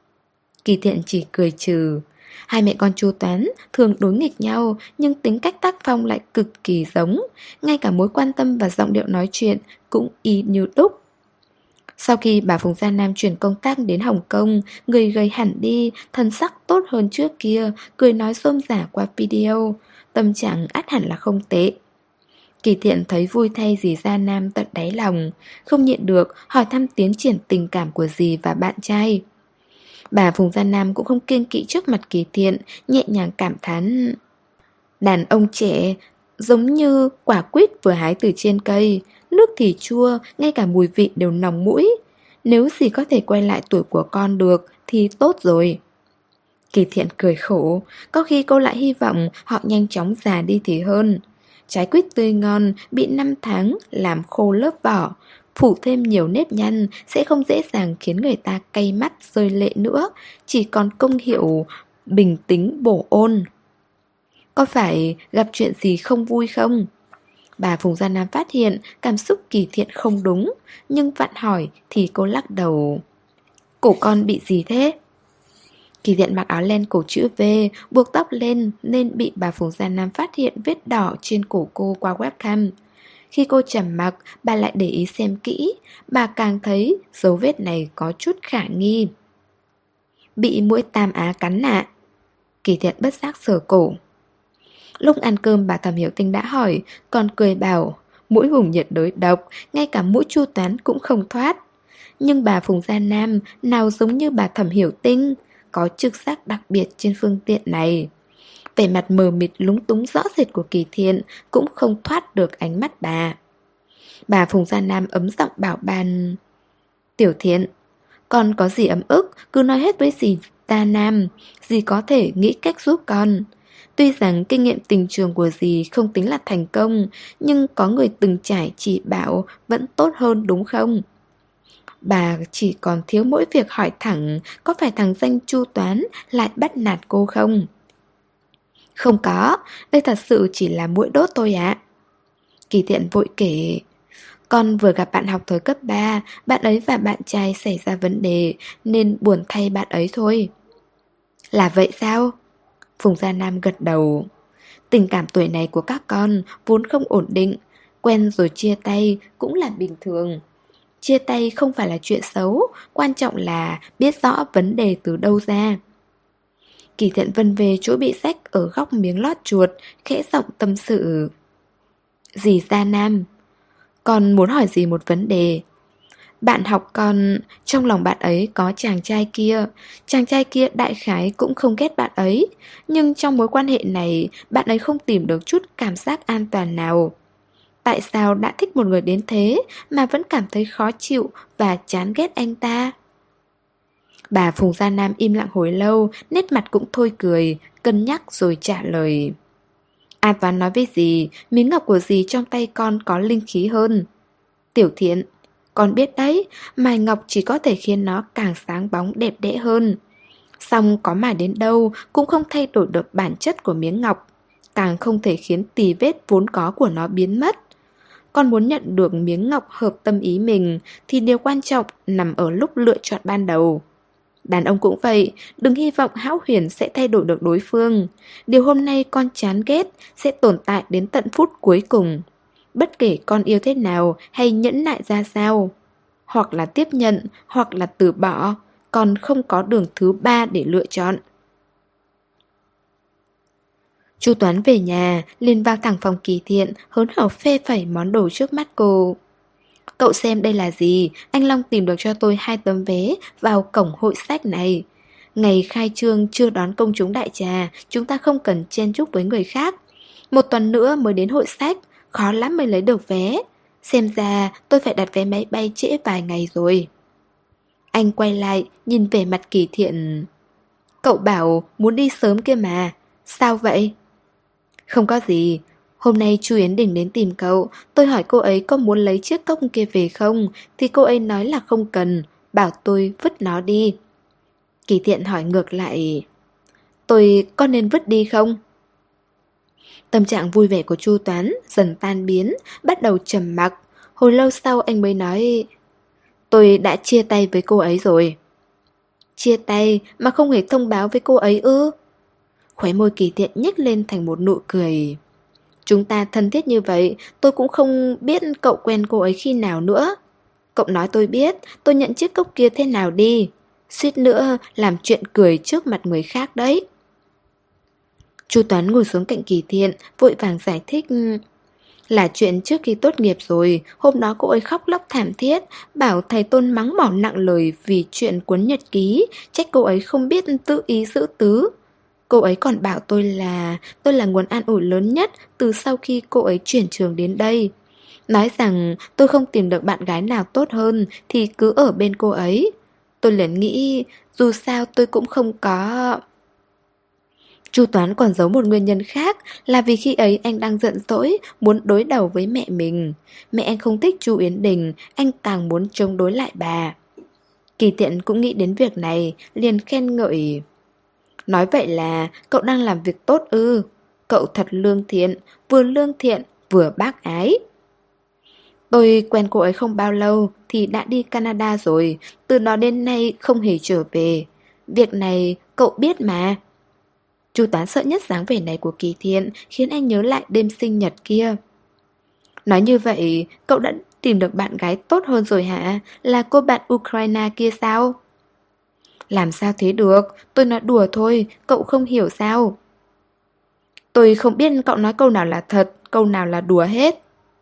A: Kỳ Thiện chỉ cười trừ. Hai mẹ con Chu Toán thường đối nghịch nhau, nhưng tính cách tác phong lại cực kỳ giống. Ngay cả mối quan tâm và giọng điệu nói chuyện cũng y như đúc. Sau khi bà Phùng Gia Nam chuyển công tác đến Hồng Kông, người gầy hẳn đi, thân sắc tốt hơn trước kia, cười nói rôm rả qua video. Tâm trạng ắt hẳn là không tệ. Kỳ Thiện thấy vui thay dì Gia Nam tận đáy lòng, không nhịn được hỏi thăm tiến triển tình cảm của dì và bạn trai. Bà Phùng Gia Nam cũng không kiêng kỵ trước mặt Kỳ Thiện, nhẹ nhàng cảm thán. Đàn ông trẻ giống như quả quýt vừa hái từ trên cây, nước thì chua, ngay cả mùi vị đều nồng mũi. Nếu dì có thể quay lại tuổi của con được thì tốt rồi. Kỳ Thiện cười khổ, có khi cô lại hy vọng họ nhanh chóng già đi thì hơn. Trái quýt tươi ngon bị 5 tháng làm khô lớp vỏ, phủ thêm nhiều nếp nhăn sẽ không dễ dàng khiến người ta cay mắt rơi lệ nữa, chỉ còn công hiệu bình tĩnh bổ ôn. Có phải gặp chuyện gì không vui không? Bà Phùng Gia Nam phát hiện cảm xúc Kỳ Thiện không đúng, nhưng vặn hỏi thì cô lắc đầu. Cổ con bị gì thế? Kỳ Thiện mặc áo len cổ chữ V, buộc tóc lên nên bị bà Phùng Gia Nam phát hiện vết đỏ trên cổ cô qua webcam. Khi cô trầm mặc, bà lại để ý xem kỹ, bà càng thấy dấu vết này có chút khả nghi. Bị muỗi Tam Á cắn ạ. Kỳ Thiện bất giác sờ cổ. Lúc ăn cơm bà Thẩm Hiểu Tinh đã hỏi, còn cười bảo, muỗi vùng nhiệt đới độc, ngay cả muỗi Chu Toán cũng không thoát. Nhưng bà Phùng Gia Nam nào giống như bà Thẩm Hiểu Tinh, có trực giác đặc biệt trên phương tiện này. Vẻ mặt mờ mịt lúng túng rõ rệt của Kỳ Thiện cũng không thoát được ánh mắt bà. Bà Phùng Gia Nam ấm giọng bảo ban. Tiểu Thiện, con có gì ấm ức cứ nói hết với dì ta Nam, dì có thể nghĩ cách giúp con. Tuy rằng kinh nghiệm tình trường của dì không tính là thành công, nhưng có người từng trải chỉ bảo vẫn tốt hơn đúng không? Bà chỉ còn thiếu mỗi việc hỏi thẳng có phải thằng danh Chu Toán lại bắt nạt cô không? Không có, đây thật sự chỉ là muỗi đốt thôi ạ. Kỳ Thiện vội kể. Con vừa gặp bạn học thời cấp 3, bạn ấy và bạn trai xảy ra vấn đề nên buồn thay bạn ấy thôi. Là vậy sao? Phùng Gia Nam gật đầu. Tình cảm tuổi này của các con vốn không ổn định, quen rồi chia tay cũng là bình thường. Chia tay không phải là chuyện xấu, quan trọng là biết rõ vấn đề từ đâu ra. Kỳ Thiện vân về chỗ bị rách ở góc miếng lót chuột, khẽ giọng tâm sự. Dì Gia Nam, con muốn hỏi dì một vấn đề. Bạn học con, trong lòng bạn ấy có chàng trai kia đại khái cũng không ghét bạn ấy, nhưng trong mối quan hệ này, bạn ấy không tìm được chút cảm giác an toàn nào. Tại sao đã thích một người đến thế mà vẫn cảm thấy khó chịu và chán ghét anh ta? Bà Phùng Gia Nam im lặng hồi lâu, nét mặt cũng thôi cười, cân nhắc rồi trả lời. An Toán nói với dì, miếng ngọc của dì trong tay con có linh khí hơn. Tiểu Thiện, con biết đấy, mài ngọc chỉ có thể khiến nó càng sáng bóng đẹp đẽ hơn. Song có mài đến đâu cũng không thay đổi được bản chất của miếng ngọc, càng không thể khiến tì vết vốn có của nó biến mất. Con muốn nhận được miếng ngọc hợp tâm ý mình thì điều quan trọng nằm ở lúc lựa chọn ban đầu. Đàn ông cũng vậy, đừng hy vọng hão huyền sẽ thay đổi được đối phương. Điều hôm nay con chán ghét sẽ tồn tại đến tận phút cuối cùng. Bất kể con yêu thế nào hay nhẫn nại ra sao, hoặc là tiếp nhận, hoặc là từ bỏ, còn không có đường thứ ba để lựa chọn. Chu Toán về nhà, liền vào thẳng phòng Kỳ Thiện, hớn hở phê phẩy món đồ trước mắt cô. Cậu xem đây là gì, anh Long tìm được cho tôi 2 tấm vé vào cổng hội sách này. Ngày khai trương chưa đón công chúng đại trà, chúng ta không cần chen chúc với người khác. 1 tuần nữa mới đến hội sách, khó lắm mới lấy được vé. Xem ra tôi phải đặt vé máy bay trễ vài ngày rồi. Anh quay lại, nhìn về mặt Kỳ Thiện. Cậu bảo muốn đi sớm kia mà, sao vậy? Không có gì. Hôm nay Chu Yến Đình đến tìm cậu, tôi hỏi cô ấy có muốn lấy chiếc cốc kia về không, thì cô ấy nói là không cần, bảo tôi vứt nó đi. Kỳ Thiện hỏi ngược lại, tôi có nên vứt đi không? Tâm trạng vui vẻ của Chu Toán dần tan biến, bắt đầu trầm mặc. Hồi lâu sau anh mới nói, tôi đã chia tay với cô ấy rồi. Chia tay mà không hề thông báo với cô ấy ư? Khóe môi Kỳ Thiện nhếch lên thành một nụ cười. Chúng ta thân thiết như vậy, tôi cũng không biết cậu quen cô ấy khi nào nữa. Cậu nói tôi biết, tôi nhận chiếc cốc kia thế nào đi. Suýt nữa làm chuyện cười trước mặt người khác đấy. Chu Toán ngồi xuống cạnh Kỳ Thiện, vội vàng giải thích. Là chuyện trước khi tốt nghiệp rồi, hôm đó cô ấy khóc lóc thảm thiết, bảo thầy Tôn mắng mỏ nặng lời vì chuyện cuốn nhật ký, trách cô ấy không biết tự ý giữ tứ. Cô ấy còn bảo tôi là nguồn an ủi lớn nhất từ sau khi cô ấy chuyển trường đến đây. Nói rằng tôi không tìm được bạn gái nào tốt hơn thì cứ ở bên cô ấy. Tôi liền nghĩ dù sao tôi cũng không có... Chu Toán còn giấu một nguyên nhân khác là vì khi ấy anh đang giận dỗi, muốn đối đầu với mẹ mình. Mẹ anh không thích Chu Yến Đình, anh càng muốn chống đối lại bà. Kỳ Thiện cũng nghĩ đến việc này, liền khen ngợi. Nói vậy là cậu đang làm việc tốt ư? Cậu thật lương thiện, vừa bác ái. Tôi quen cô ấy không bao lâu thì đã đi Canada rồi, từ đó đến nay không hề trở về. Việc này cậu biết mà. Chu Toán sợ nhất dáng vẻ này của Kỳ Thiện khiến anh nhớ lại đêm sinh nhật kia. Nói như vậy, cậu đã tìm được bạn gái tốt hơn rồi hả? Là cô bạn Ukraine kia sao? Làm sao thế được, tôi nói đùa thôi, cậu không hiểu sao? Tôi không biết cậu nói câu nào là thật, câu nào là đùa hết.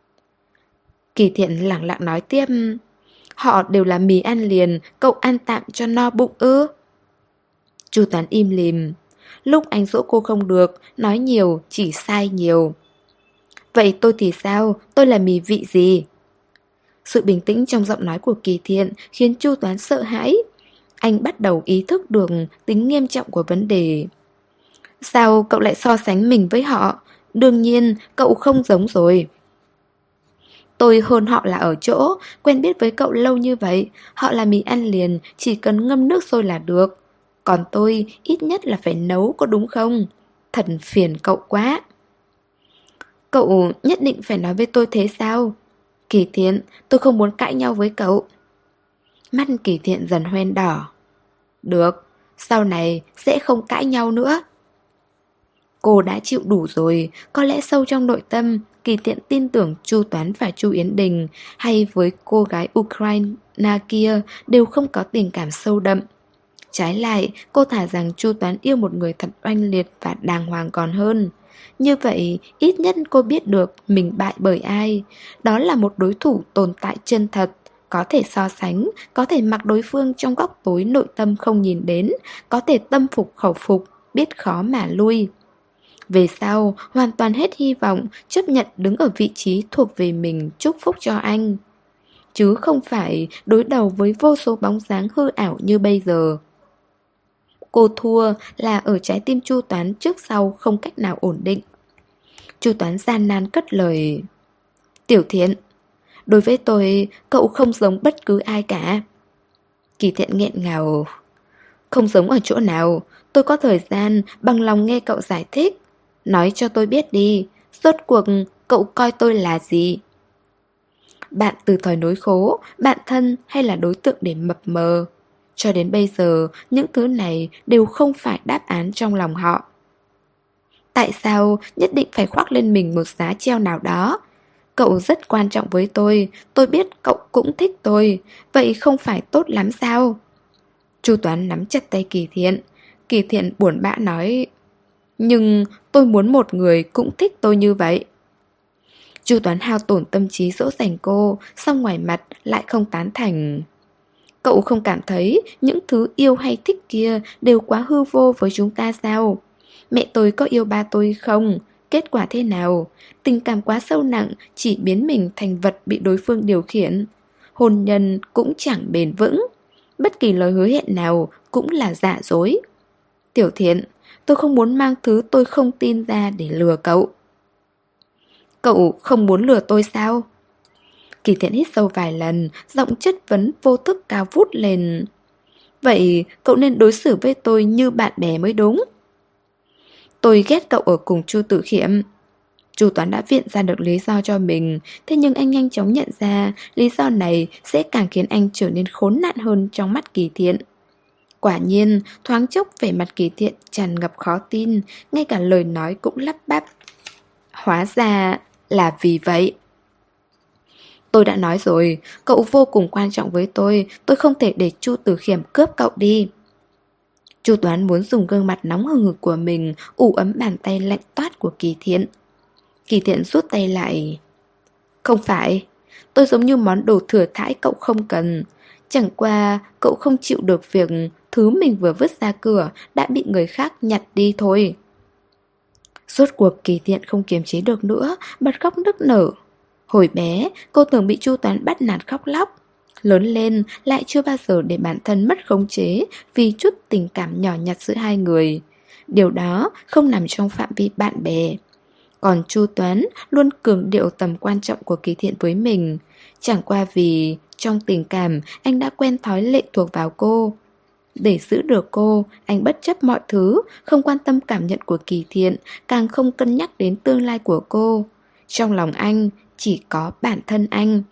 A: Kỳ Thiện lẳng lặng nói tiếp. Họ đều là mì ăn liền, cậu ăn tạm cho no bụng ư? Chu Toán im lìm. Lúc anh dỗ cô không được, nói nhiều, chỉ sai nhiều. Vậy tôi thì sao? Tôi là mì vị gì? Sự bình tĩnh trong giọng nói của Kỳ Thiện khiến Chu Toán sợ hãi. Anh bắt đầu ý thức được tính nghiêm trọng của vấn đề. Sao cậu lại so sánh mình với họ? Đương nhiên, cậu không giống rồi. Tôi hơn họ là ở chỗ, quen biết với cậu lâu như vậy, họ là mì ăn liền, chỉ cần ngâm nước sôi là được. Còn tôi ít nhất là phải nấu, có đúng không? Thật phiền cậu quá. Cậu nhất định phải nói với tôi thế sao? Kỳ Thiện, tôi không muốn cãi nhau với cậu. Mắt Kỳ Thiện dần hoen đỏ. Được, sau này sẽ không cãi nhau nữa. Cô đã chịu đủ rồi. Có lẽ sâu trong nội tâm, Kỳ Thiện tin tưởng Chu Toán và Chu Yến Đình hay với cô gái Ukraine kia đều không có tình cảm sâu đậm. Trái lại, cô thả rằng Chu Toán yêu một người thật oanh liệt và đàng hoàng còn hơn. Như vậy, ít nhất cô biết được mình bại bởi ai. Đó là một đối thủ tồn tại chân thật, có thể so sánh, có thể mặc đối phương trong góc tối nội tâm không nhìn đến, có thể tâm phục khẩu phục, biết khó mà lui. Về sau, hoàn toàn hết hy vọng, chấp nhận đứng ở vị trí thuộc về mình chúc phúc cho anh. Chứ không phải đối đầu với vô số bóng dáng hư ảo như bây giờ. Cô thua là ở trái tim Chu Toán trước sau không cách nào ổn định. Chu Toán gian nan cất lời. Tiểu Thiện, đối với tôi, cậu không giống bất cứ ai cả. Kỳ Thiện nghẹn ngào. Không giống ở chỗ nào? Tôi có thời gian bằng lòng nghe cậu giải thích. Nói cho tôi biết đi, rốt cuộc cậu coi tôi là gì? Bạn từ thời nối khố, bạn thân hay là đối tượng để mập mờ? Cho đến bây giờ, những thứ này đều không phải đáp án trong lòng họ. Tại sao nhất định phải khoác lên mình một giá treo nào đó? Cậu rất quan trọng với tôi biết cậu cũng thích tôi, vậy không phải tốt lắm sao? Chu Toán nắm chặt tay Kỳ Thiện. Kỳ Thiện buồn bã nói, nhưng tôi muốn một người cũng thích tôi như vậy. Chu Toán hao tổn tâm trí dỗ dành cô, song ngoài mặt lại không tán thành. Cậu không cảm thấy những thứ yêu hay thích kia đều quá hư vô với chúng ta sao? Mẹ tôi có yêu ba tôi không? Kết quả thế nào? Tình cảm quá sâu nặng chỉ biến mình thành vật bị đối phương điều khiển. Hôn nhân cũng chẳng bền vững. Bất kỳ lời hứa hẹn nào cũng là giả dối. Tiểu Thiện, tôi không muốn mang thứ tôi không tin ra để lừa cậu. Cậu không muốn lừa tôi sao? Kỳ Thiện hít sâu vài lần, giọng chất vấn vô thức cao vút lên. Vậy cậu nên đối xử với tôi như bạn bè mới đúng. Tôi ghét cậu ở cùng Chu Tử Khiêm. Chu Toán đã viện ra được lý do cho mình, thế nhưng anh nhanh chóng nhận ra lý do này sẽ càng khiến anh trở nên khốn nạn hơn trong mắt Kỳ Thiện. Quả nhiên, thoáng chốc vẻ mặt Kỳ Thiện tràn ngập khó tin, ngay cả lời nói cũng lắp bắp. Hóa ra là vì vậy. Tôi đã nói rồi, cậu vô cùng quan trọng với tôi không thể để Chu Tử Khiêm cướp cậu đi. Chu Toán muốn dùng gương mặt nóng hừng hực của mình ủ ấm bàn tay lạnh toát của Kỳ Thiện. Kỳ Thiện rút tay lại. Không phải, tôi giống như món đồ thừa thãi cậu không cần. Chẳng qua cậu không chịu được việc thứ mình vừa vứt ra cửa đã bị người khác nhặt đi thôi. Rốt cuộc Kỳ Thiện không kiềm chế được nữa, bật khóc nức nở. Hồi bé, cô thường bị Chu Toán bắt nạt khóc lóc. Lớn lên lại chưa bao giờ để bản thân mất khống chế vì chút tình cảm nhỏ nhặt giữa hai người. Điều đó không nằm trong phạm vi bạn bè. Còn Chu Toán luôn cường điệu tầm quan trọng của Kỳ Thiện với mình. Chẳng qua vì trong tình cảm anh đã quen thói lệ thuộc vào cô. Để giữ được cô, anh bất chấp mọi thứ, không quan tâm cảm nhận của Kỳ Thiện, càng không cân nhắc đến tương lai của cô. Trong lòng anh chỉ có bản thân anh.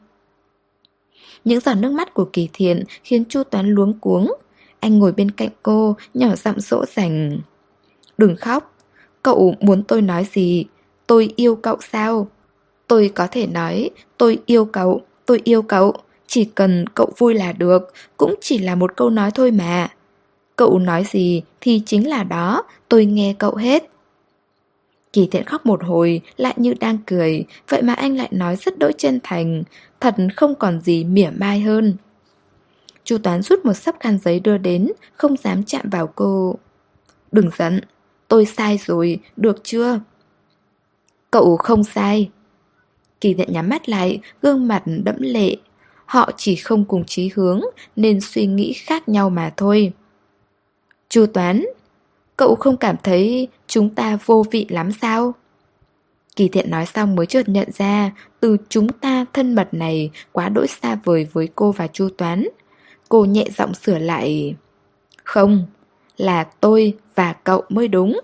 A: Những giọt nước mắt của Kỳ Thiện khiến Chu Toán luống cuống. Anh ngồi bên cạnh cô, nhỏ giọng dỗ dành. Đừng khóc, cậu muốn tôi nói gì? Tôi yêu cậu sao? Tôi có thể nói, tôi yêu cậu. Chỉ cần cậu vui là được, cũng chỉ là một câu nói thôi mà. Cậu nói gì thì chính là đó, tôi nghe cậu hết. Kỳ Thiện khóc một hồi, lại như đang cười, vậy mà anh lại nói rất đỗi chân thành, thật không còn gì mỉa mai hơn. Chu Toán rút một xấp khăn giấy đưa đến, không dám chạm vào cô. Đừng giận, tôi sai rồi, được chưa? Cậu không sai. Kỳ Thiện nhắm mắt lại, gương mặt đẫm lệ. Họ chỉ không cùng chí hướng, nên suy nghĩ khác nhau mà thôi. Chu Toán, cậu không cảm thấy chúng ta vô vị lắm sao? Kỳ Thiện nói xong mới chợt nhận ra từ chúng ta thân mật này quá đỗi xa vời với cô và Chu Toán. Cô nhẹ giọng sửa lại. Không, là tôi và cậu mới đúng.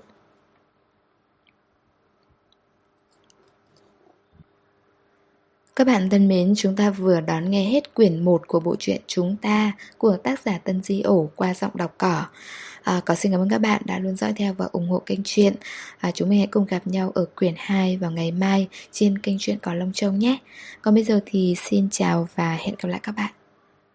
A: Các bạn thân mến, chúng ta vừa đón nghe hết quyển 1 của bộ truyện Chúng Ta của tác giả Tân Di Ổ qua giọng đọc cỏ. Còn xin cảm ơn các bạn đã luôn dõi theo và ủng hộ kênh truyện. Chúng mình hãy cùng gặp nhau ở quyển 2 vào ngày mai trên kênh truyện Cỏ Lông Trông nhé. Còn bây giờ thì xin chào và hẹn gặp lại các bạn.